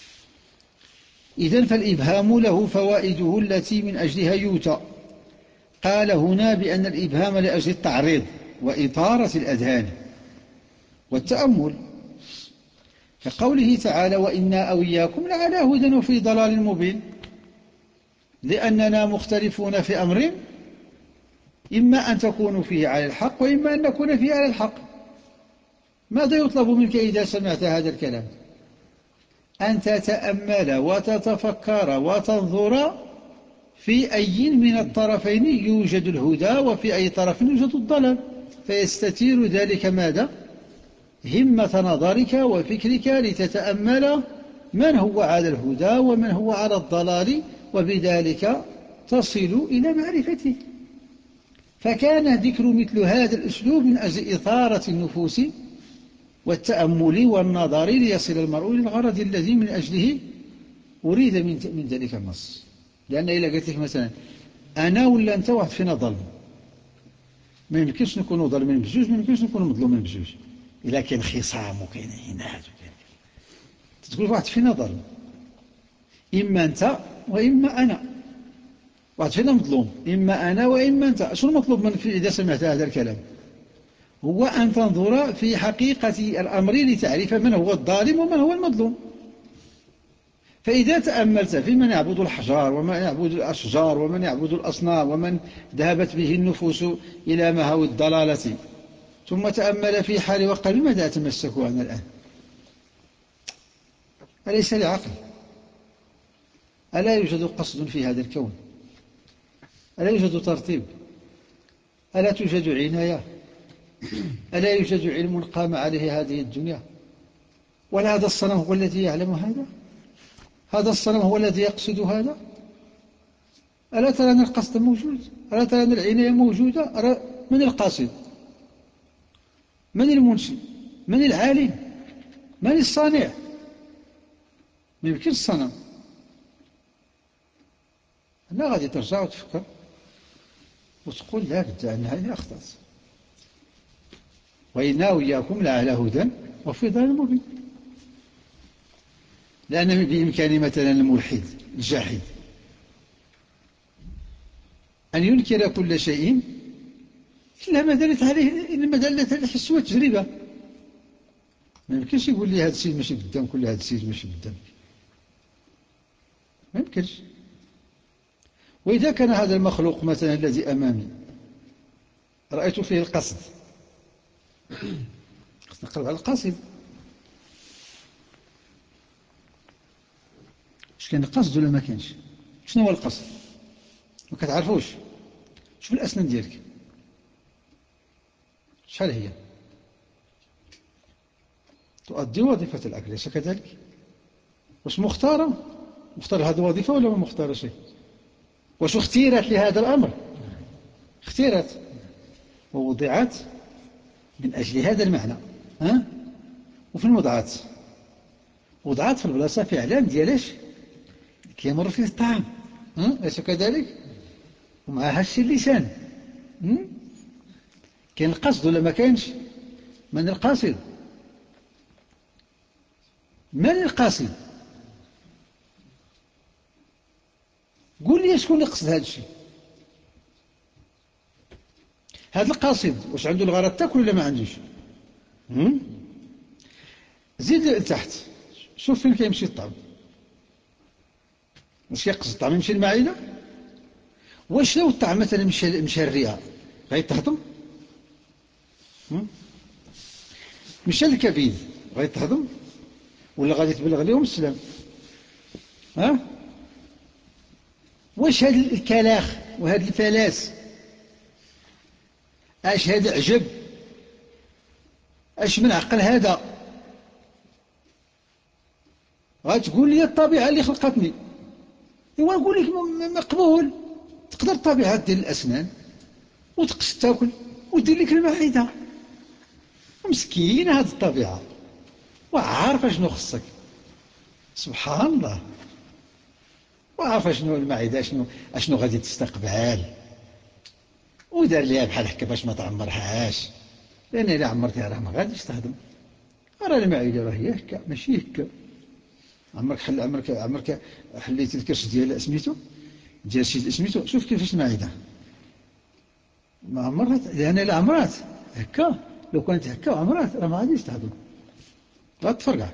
إذن فالإبهام له فوائده التي من أجلها يؤتى، قال هنا بأن الإبهام لأجل التعريض وإثارة الأذهان والتأمل، كقوله تعالى وإنا أو إياكم لعلى هدى وفي ضلال مبين، لأننا مختلفون في أمر إما أن تكونوا فيه على الحق وإما أن نكون فيه على الحق. ماذا يطلب منك إذا سمعت هذا الكلام؟ أن تتأمل وتتفكر وتنظر في أي من الطرفين يوجد الهدى وفي أي طرف يوجد الضلال، فيستثير ذلك ماذا؟ همة نظرك وفكرك لتتأمل من هو على الهدى ومن هو على الضلال، وبذلك تصل إلى معرفته. فكان ذكر مثل هذا الأسلوب من أجل إثارة النفوس والتأمل والنظر ليصل المرء إلى الغرض الذي من أجله أريد من ذلك النص. لأن إذا قلت لك مثلا أنا ولا أنت واحد فينا ظلم، ما يمكنش نكونوا ظالمين بجوج، ما يمكنش نكونوا مظلومين بجوج. إذا كان خصام وكاين عناد وكاين تقول واحد فينا ظلم، إما أنت وإما أنا، واحد فينا مظلوم إما أنا وإما أنت. شو المطلوب منك إذا سمعت هذا الكلام؟ هو أن تنظر في حقيقة الأمر لتعرف من هو الظالم ومن هو المظلوم. فإذا تأملت في من يعبد الحجار ومن يعبد الأشجار ومن يعبد الأصنام ومن ذهبت به النفوس إلى مهاوي الضلالة، ثم تأمل في حال وقت بماذا أتمسك أنا الآن؟ أليس لعقل؟ ألا يوجد قصد في هذا الكون؟ ألا يوجد ترتيب؟ ألا توجد عناية؟ ألا يوجد علم قام عليه هذه الدنيا؟ ولا هذا الصنم هو الذي يعلم هذا؟ هذا الصنم هو الذي يقصد هذا؟ ألا ترى أن القصد موجود؟ ألا ترى أن العناية موجودة؟ ألا من القاصد؟ من المنشئ؟ من العالم؟ من الصانع؟ ما يمكن الصنم. لا، غادي ترجع وتفكر وتقول لا بد أن هذه أخطأت، وإنا وإياكم لعلى هدى وفي ضلال مبين. لأن بإمكان مثلا الملحد الجاحد أن ينكر كل شيء إلا ما دلت عليه، إلا ما دلت عليه الحس والتجربة. ما يمكنش يقول لي هذا السيد ماشي قدام، كل هذا السيد ماشي قدام، ما يمكنش. وإذا كان هذا المخلوق مثلا الذي أمامي رأيت فيه القصد، نقرب على القصد، واش كان قصد ولا ما كانش؟ شنو هو القصد؟ ما كتعرفوش؟ شوف الأسنان ديالك شحال هي؟ تؤدي وظيفة الأكل، ليس كذلك؟ واش مختارة؟ مختار هذه الوظيفة ولا ما مختارة شيء؟ واش اختيرت لهذا الأمر؟ اختيرت ووضعت من أجل هذا المعنى، ها؟ وفي الموضعات وضعت في البلاصة في إعلام ديالاش كيمر فيه الطعام، أليس كذلك؟ ومعها هش اللسان. كاين القصد ولا ما كاينش؟ من القاصد؟ من القاصد؟ قول لي شكون اللي قصد هذا الشيء؟ هذا القاصد واش عنده الغرض تاكل ولا ما عندوش؟ زيد لتحت شوف فين كيمشي الطعام. واش كيقصد الطعام يمشي للمعده؟ واش لو الطعام مثلا مشى مشى الرئه غيتهضم؟ مشى الكبد غيتهضم ولا غادي تبلغ لهم السلام؟ ها؟ واش هاد الكلاخ وهاد الفلاس اش هذا عجب؟ اش من عقل هذا؟ غتقول لي الطبيعه اللي خلقتني. ايوا نقول لك مقبول، تقدر الطبيعه ديال الاسنان وتقصد تاكل ودير لك المعده. مسكينه هذه الطبيعه وعارفه شنو خصك، سبحان الله، وعارفه شنو المعده شنو اشنو غادي تستقبل، ودار ليها بحال هكا باش ما تعمرهاش، لان الا عمرتها راه ما غاديش تهضم. راه المعده راه هي هكا ماشي هكا. عمرك حل عمرك عمرك حليتي الكرش ديال سميتو ديال شي سميتو، شوف كيفاش المعده ما عمرها، لأن العمرات هكا لو كانت هكا وعمرات راه ما غاديش تهضم، غتفرقع.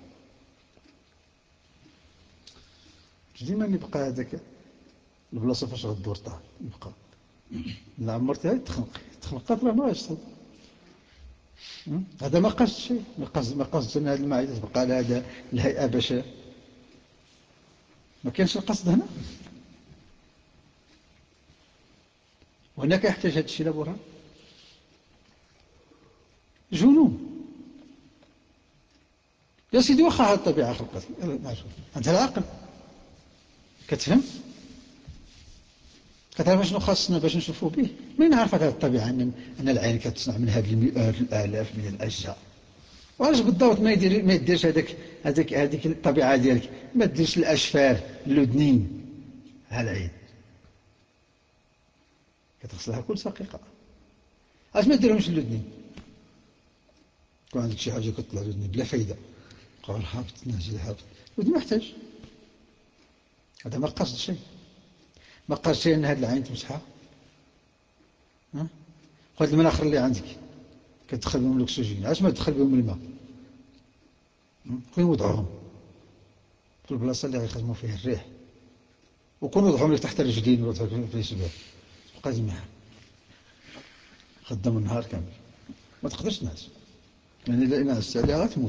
ديما يبقى هذاك البلاصة فاش غدور طال يبقى. إلا عمرتها تخنق تخنقات راه ما غاديش تهضم. هذا ما قصد شيء، ما قصد ما قصد أن هذه المعدة تبقى على هذا الهيئة باش ما كانش القصد هنا. وهناك يحتاج هذا الشيء لبرهان. جنون يا سيدي، واخا هذه الطبيعة خلقت عندها العقل، كتفهم كتعرف شنو خاصنا باش نشوفوا به. من عرفت هذه الطبيعة أن أن العين كتصنع من هذه المئات الآلاف من الأجزاء، واش بالضبط ما يدير ما يديرش هذاك هذيك هذيك الطبيعة ديالك، ما ديرش الأشفار اللدنين ها العين كتغسلها كل دقيقة. اش ما ديرهمش اللدنين؟ كون عندك شي حاجة كتطلع لدني بلا فايدة، قال هابط نازل هابط، ودي ما يحتاج. هذا ما قصد شيء، ما قصد شيء أن هذه العين تمسحها. ها خذ المناخر اللي عندك كتدخل بهم الأكسجين، علاش ما تدخل بهم الماء؟ كون وضعهم في البلاصة اللي غيخدموا فيها الريح، وكون وضعهم لك تحت الرجلين ولا في السباع، تبقى جميعها خدام النهار كامل ما تقدرش تنعس، يعني إلا نعست عليها غتموت.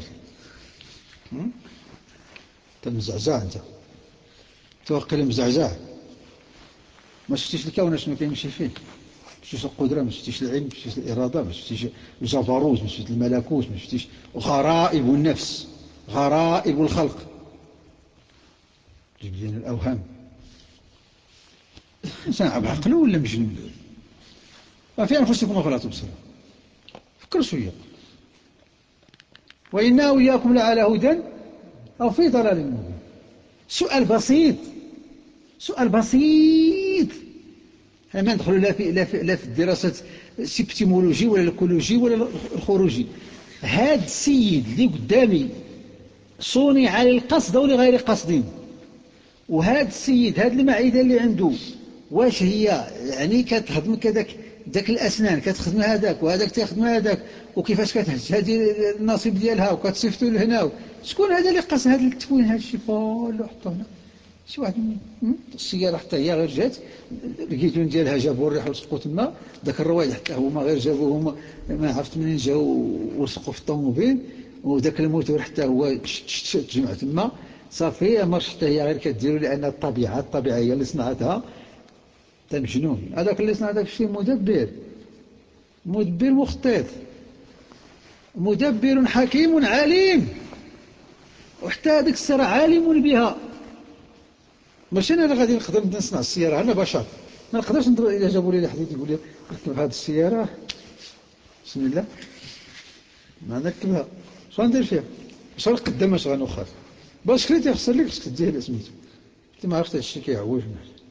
انت مزعزع، انت توقع مزعزع، ما شفتيش الكون شنو كيمشي فيه، ما شفتيش القدرة، ما شفتيش العلم، ما شفتيش الإرادة، ما شفتيش الجبروت، ما شفتيش الملكوت، ما شفتيش غرائب النفس، غرائب الخلق، جيب لنا الأوهام. إنسان بعقله ولا مجنون؟ في أنفسكم أفلا تبصرون. فكروا شوية. وإنا وإياكم لعلى هدى أو في ضلال مبين. سؤال بسيط، سؤال بسيط. احنا ما ندخلوا لا في لا في لا في الدراسة السيبتيمولوجي ولا الإيكولوجي ولا الخروجي. هاد السيد اللي قدامي صنع للقصد أو لغير قصد، وهذا السيد هذه المعدة اللي عنده واش هي يعني كتهضم كذاك ذاك الأسنان كتخدم هذاك وهذاك تخدم هذاك، وكيفاش كتهز هذه النصيب ديالها وكتصيفطو لهنا. شكون هذا اللي قاس هذا التكوين هذا الشيء فولو حطوه هنا؟ شي واحد السيارة حتى هي غير جات الكيتون ديالها جابوا الريح ولصقوا تما، ذاك الرواد حتى هما غير جابوه هما ما عرفت منين جاو ولصقوا في الطوموبيل، وذاك الموتور حتى هو تجمع تما صافي. ماش حتى هي غير كديروا لأن الطبيعة الطبيعة هي اللي صنعتها. انت مجنون. هذاك اللي صنع داك الشيء مدبر، مدبر مخطط، مدبر حكيم عليم، وحتى هذيك السيارة عالم بها. ماشي انا اللي غادي نقدر نصنع السيارة، انا بشر ما نقدرش نضرب. الا جابوا لي حديد يقول لي ركب هذه السيارة، بسم الله ما نركبها، شنو ندير فيها؟ شنو نقدم اش غنوخر؟ باش كريت يخسر لك خصك دير سميتو. انت ما عرفت هادشي كيعوج.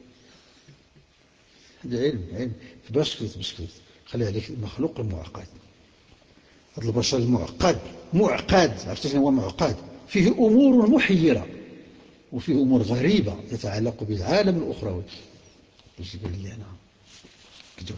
هذا علم، علم في بشكريت بشكريت خلي عليك المخلوق المعقد. هذا البشر المعقد معقد، عرفت شنو هو معقد؟ فيه أمور محيرة وفيه أمور غريبة تتعلق بالعالم الأخروي. يجب لي أنا كذب.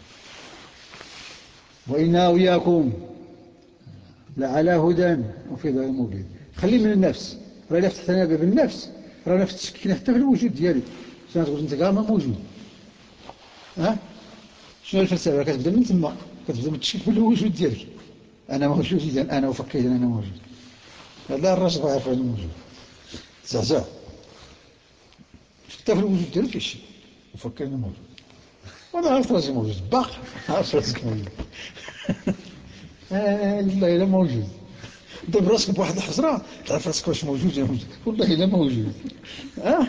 وإنا وإياكم لعلى هدى وفي ضلال مبين. خلي من النفس، راه فتحت لنا باب النفس راه نفس تشكينا حتى في الوجود ديالي. شنو تقول انت كاع ما موجود؟ ها شنو الفلسفة؟ كتبدا من تما، كتبدا من التشكيك بالوجود ديالك. أنا موجود إذا أنا أفكر إذا أنا موجود. لا الرجل يعرف أنه موجود زعزع حتى في الوجود ديالك كاين شيء وفكر أنه موجود. وأنا عرفت راسي موجود باقي عرفت راسك موجود. آه والله إلا موجود. ضرب راسك بواحد الحجرة تعرف راسك واش موجود ولا موجود. والله إلا موجود. آه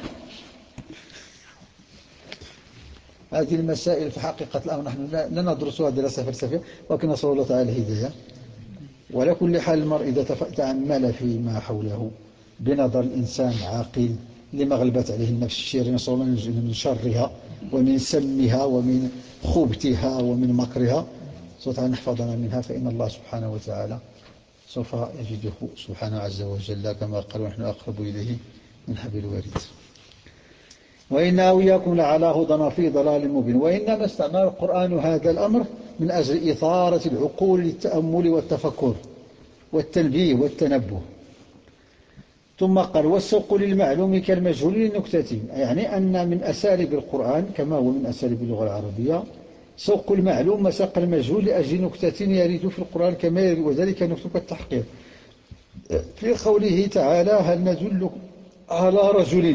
هذه المسائل في حقيقة الأمر نحن لا ندرسها دراسة فلسفية، ولكن نسأل الله تعالى الهداية. وعلى كل حال المرء إذا تأمل فيما حوله بنظر الإنسان عاقل لما غلبت عليه النفس الشريرة، نسأل الله من شرها ومن سمها ومن خبثها ومن مكرها، سوف نحفظنا منها، فإن الله سبحانه وتعالى سوف يجده سبحانه عز وجل كما قال ونحن أقرب إليه من حبل الوريد. وإنا وإياكم لعلى هدى في ضلال مبين. وإنما استعمل القرآن هذا الأمر من أجل إثارة العقول للتأمل والتفكر والتنبيه والتنبه. ثم قال والسوق للمعلوم كالمجهول للنكتة، يعني أن من أساليب القرآن كما هو من أساليب اللغة العربية سوق المعلوم مساق المجهول لأجل نكتة يرد في القرآن كما يرد، وذلك نكتة التحقيق في قوله تعالى هل ندل على رجل،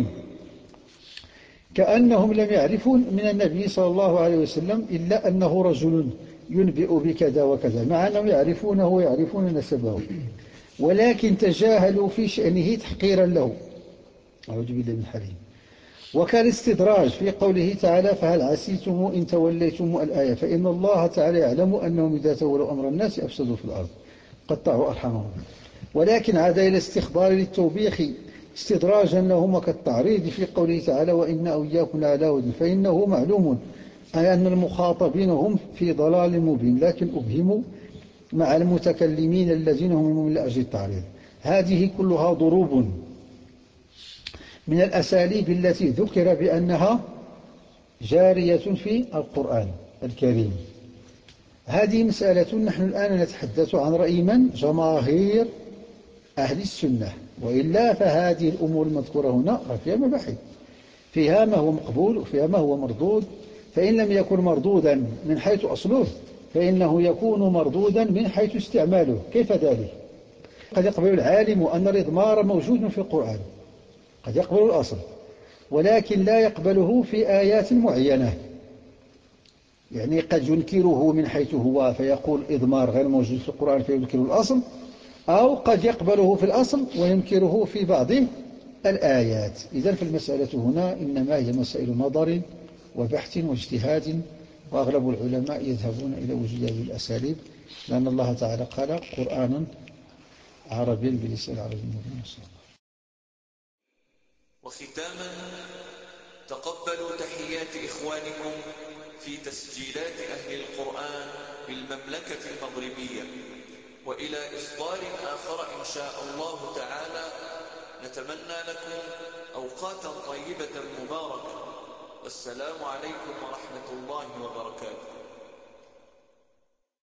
كأنهم لم يعرفوا من النبي صلى الله عليه وسلم إلا أنه رجل ينبئ بكذا وكذا، مع أنهم يعرفونه ويعرفون نسبه، ولكن تجاهلوا في شأنه تحقيرا له. أعوذ بالله من الحليم. وكان استدراج في قوله تعالى فهل عسيتم إن توليتم الآية، فإن الله تعالى يعلم أنهم إذا تولوا أمر الناس أفسدوا في الأرض قطعوا أرحامهم، ولكن عاد إلى استخبار للتوبيخ استدراجا لهم كالتعريض في قوله تعالى وإن أوياكم على هدى، فإنه معلوم أي أن المخاطبين هم في ضلال مبين، لكن أبهموا مع المتكلمين الذين هم من أجل التعريض. هذه كلها ضروب من الأساليب التي ذكر بأنها جارية في القرآن الكريم. هذه مسألة نحن الآن نتحدث عن رأي من؟ جماهير أهل السنة، وإلا فهذه الأمور المذكورة هنا فيها مباحث، فيها ما هو مقبول وفيها ما هو مردود، فإن لم يكن مردودا من حيث أصله فإنه يكون مردودا من حيث استعماله. كيف ذلك؟ قد يقبل العالم أن الإضمار موجود في القرآن، قد يقبل الأصل، ولكن لا يقبله في آيات معينة، يعني قد ينكره من حيث هو فيقول إضمار غير موجود في القرآن فينكر الأصل، أو قد يقبله في الأصل وينكره في بعض الآيات. إذن فالمسألة هنا إنما هي مسائل نظر وبحث واجتهاد، وأغلب العلماء يذهبون إلى وجود هذه الأساليب، لأن الله تعالى قال قرآنا عربيا بلسان عربي مبين. وختاما تقبلوا تحيات إخوانكم في تسجيلات أهل القرآن بالمملكة المغربية، وإلى إصدار آخر إن شاء الله تعالى نتمنى لكم أوقاتا طيبة مباركة، والسلام عليكم ورحمة الله وبركاته.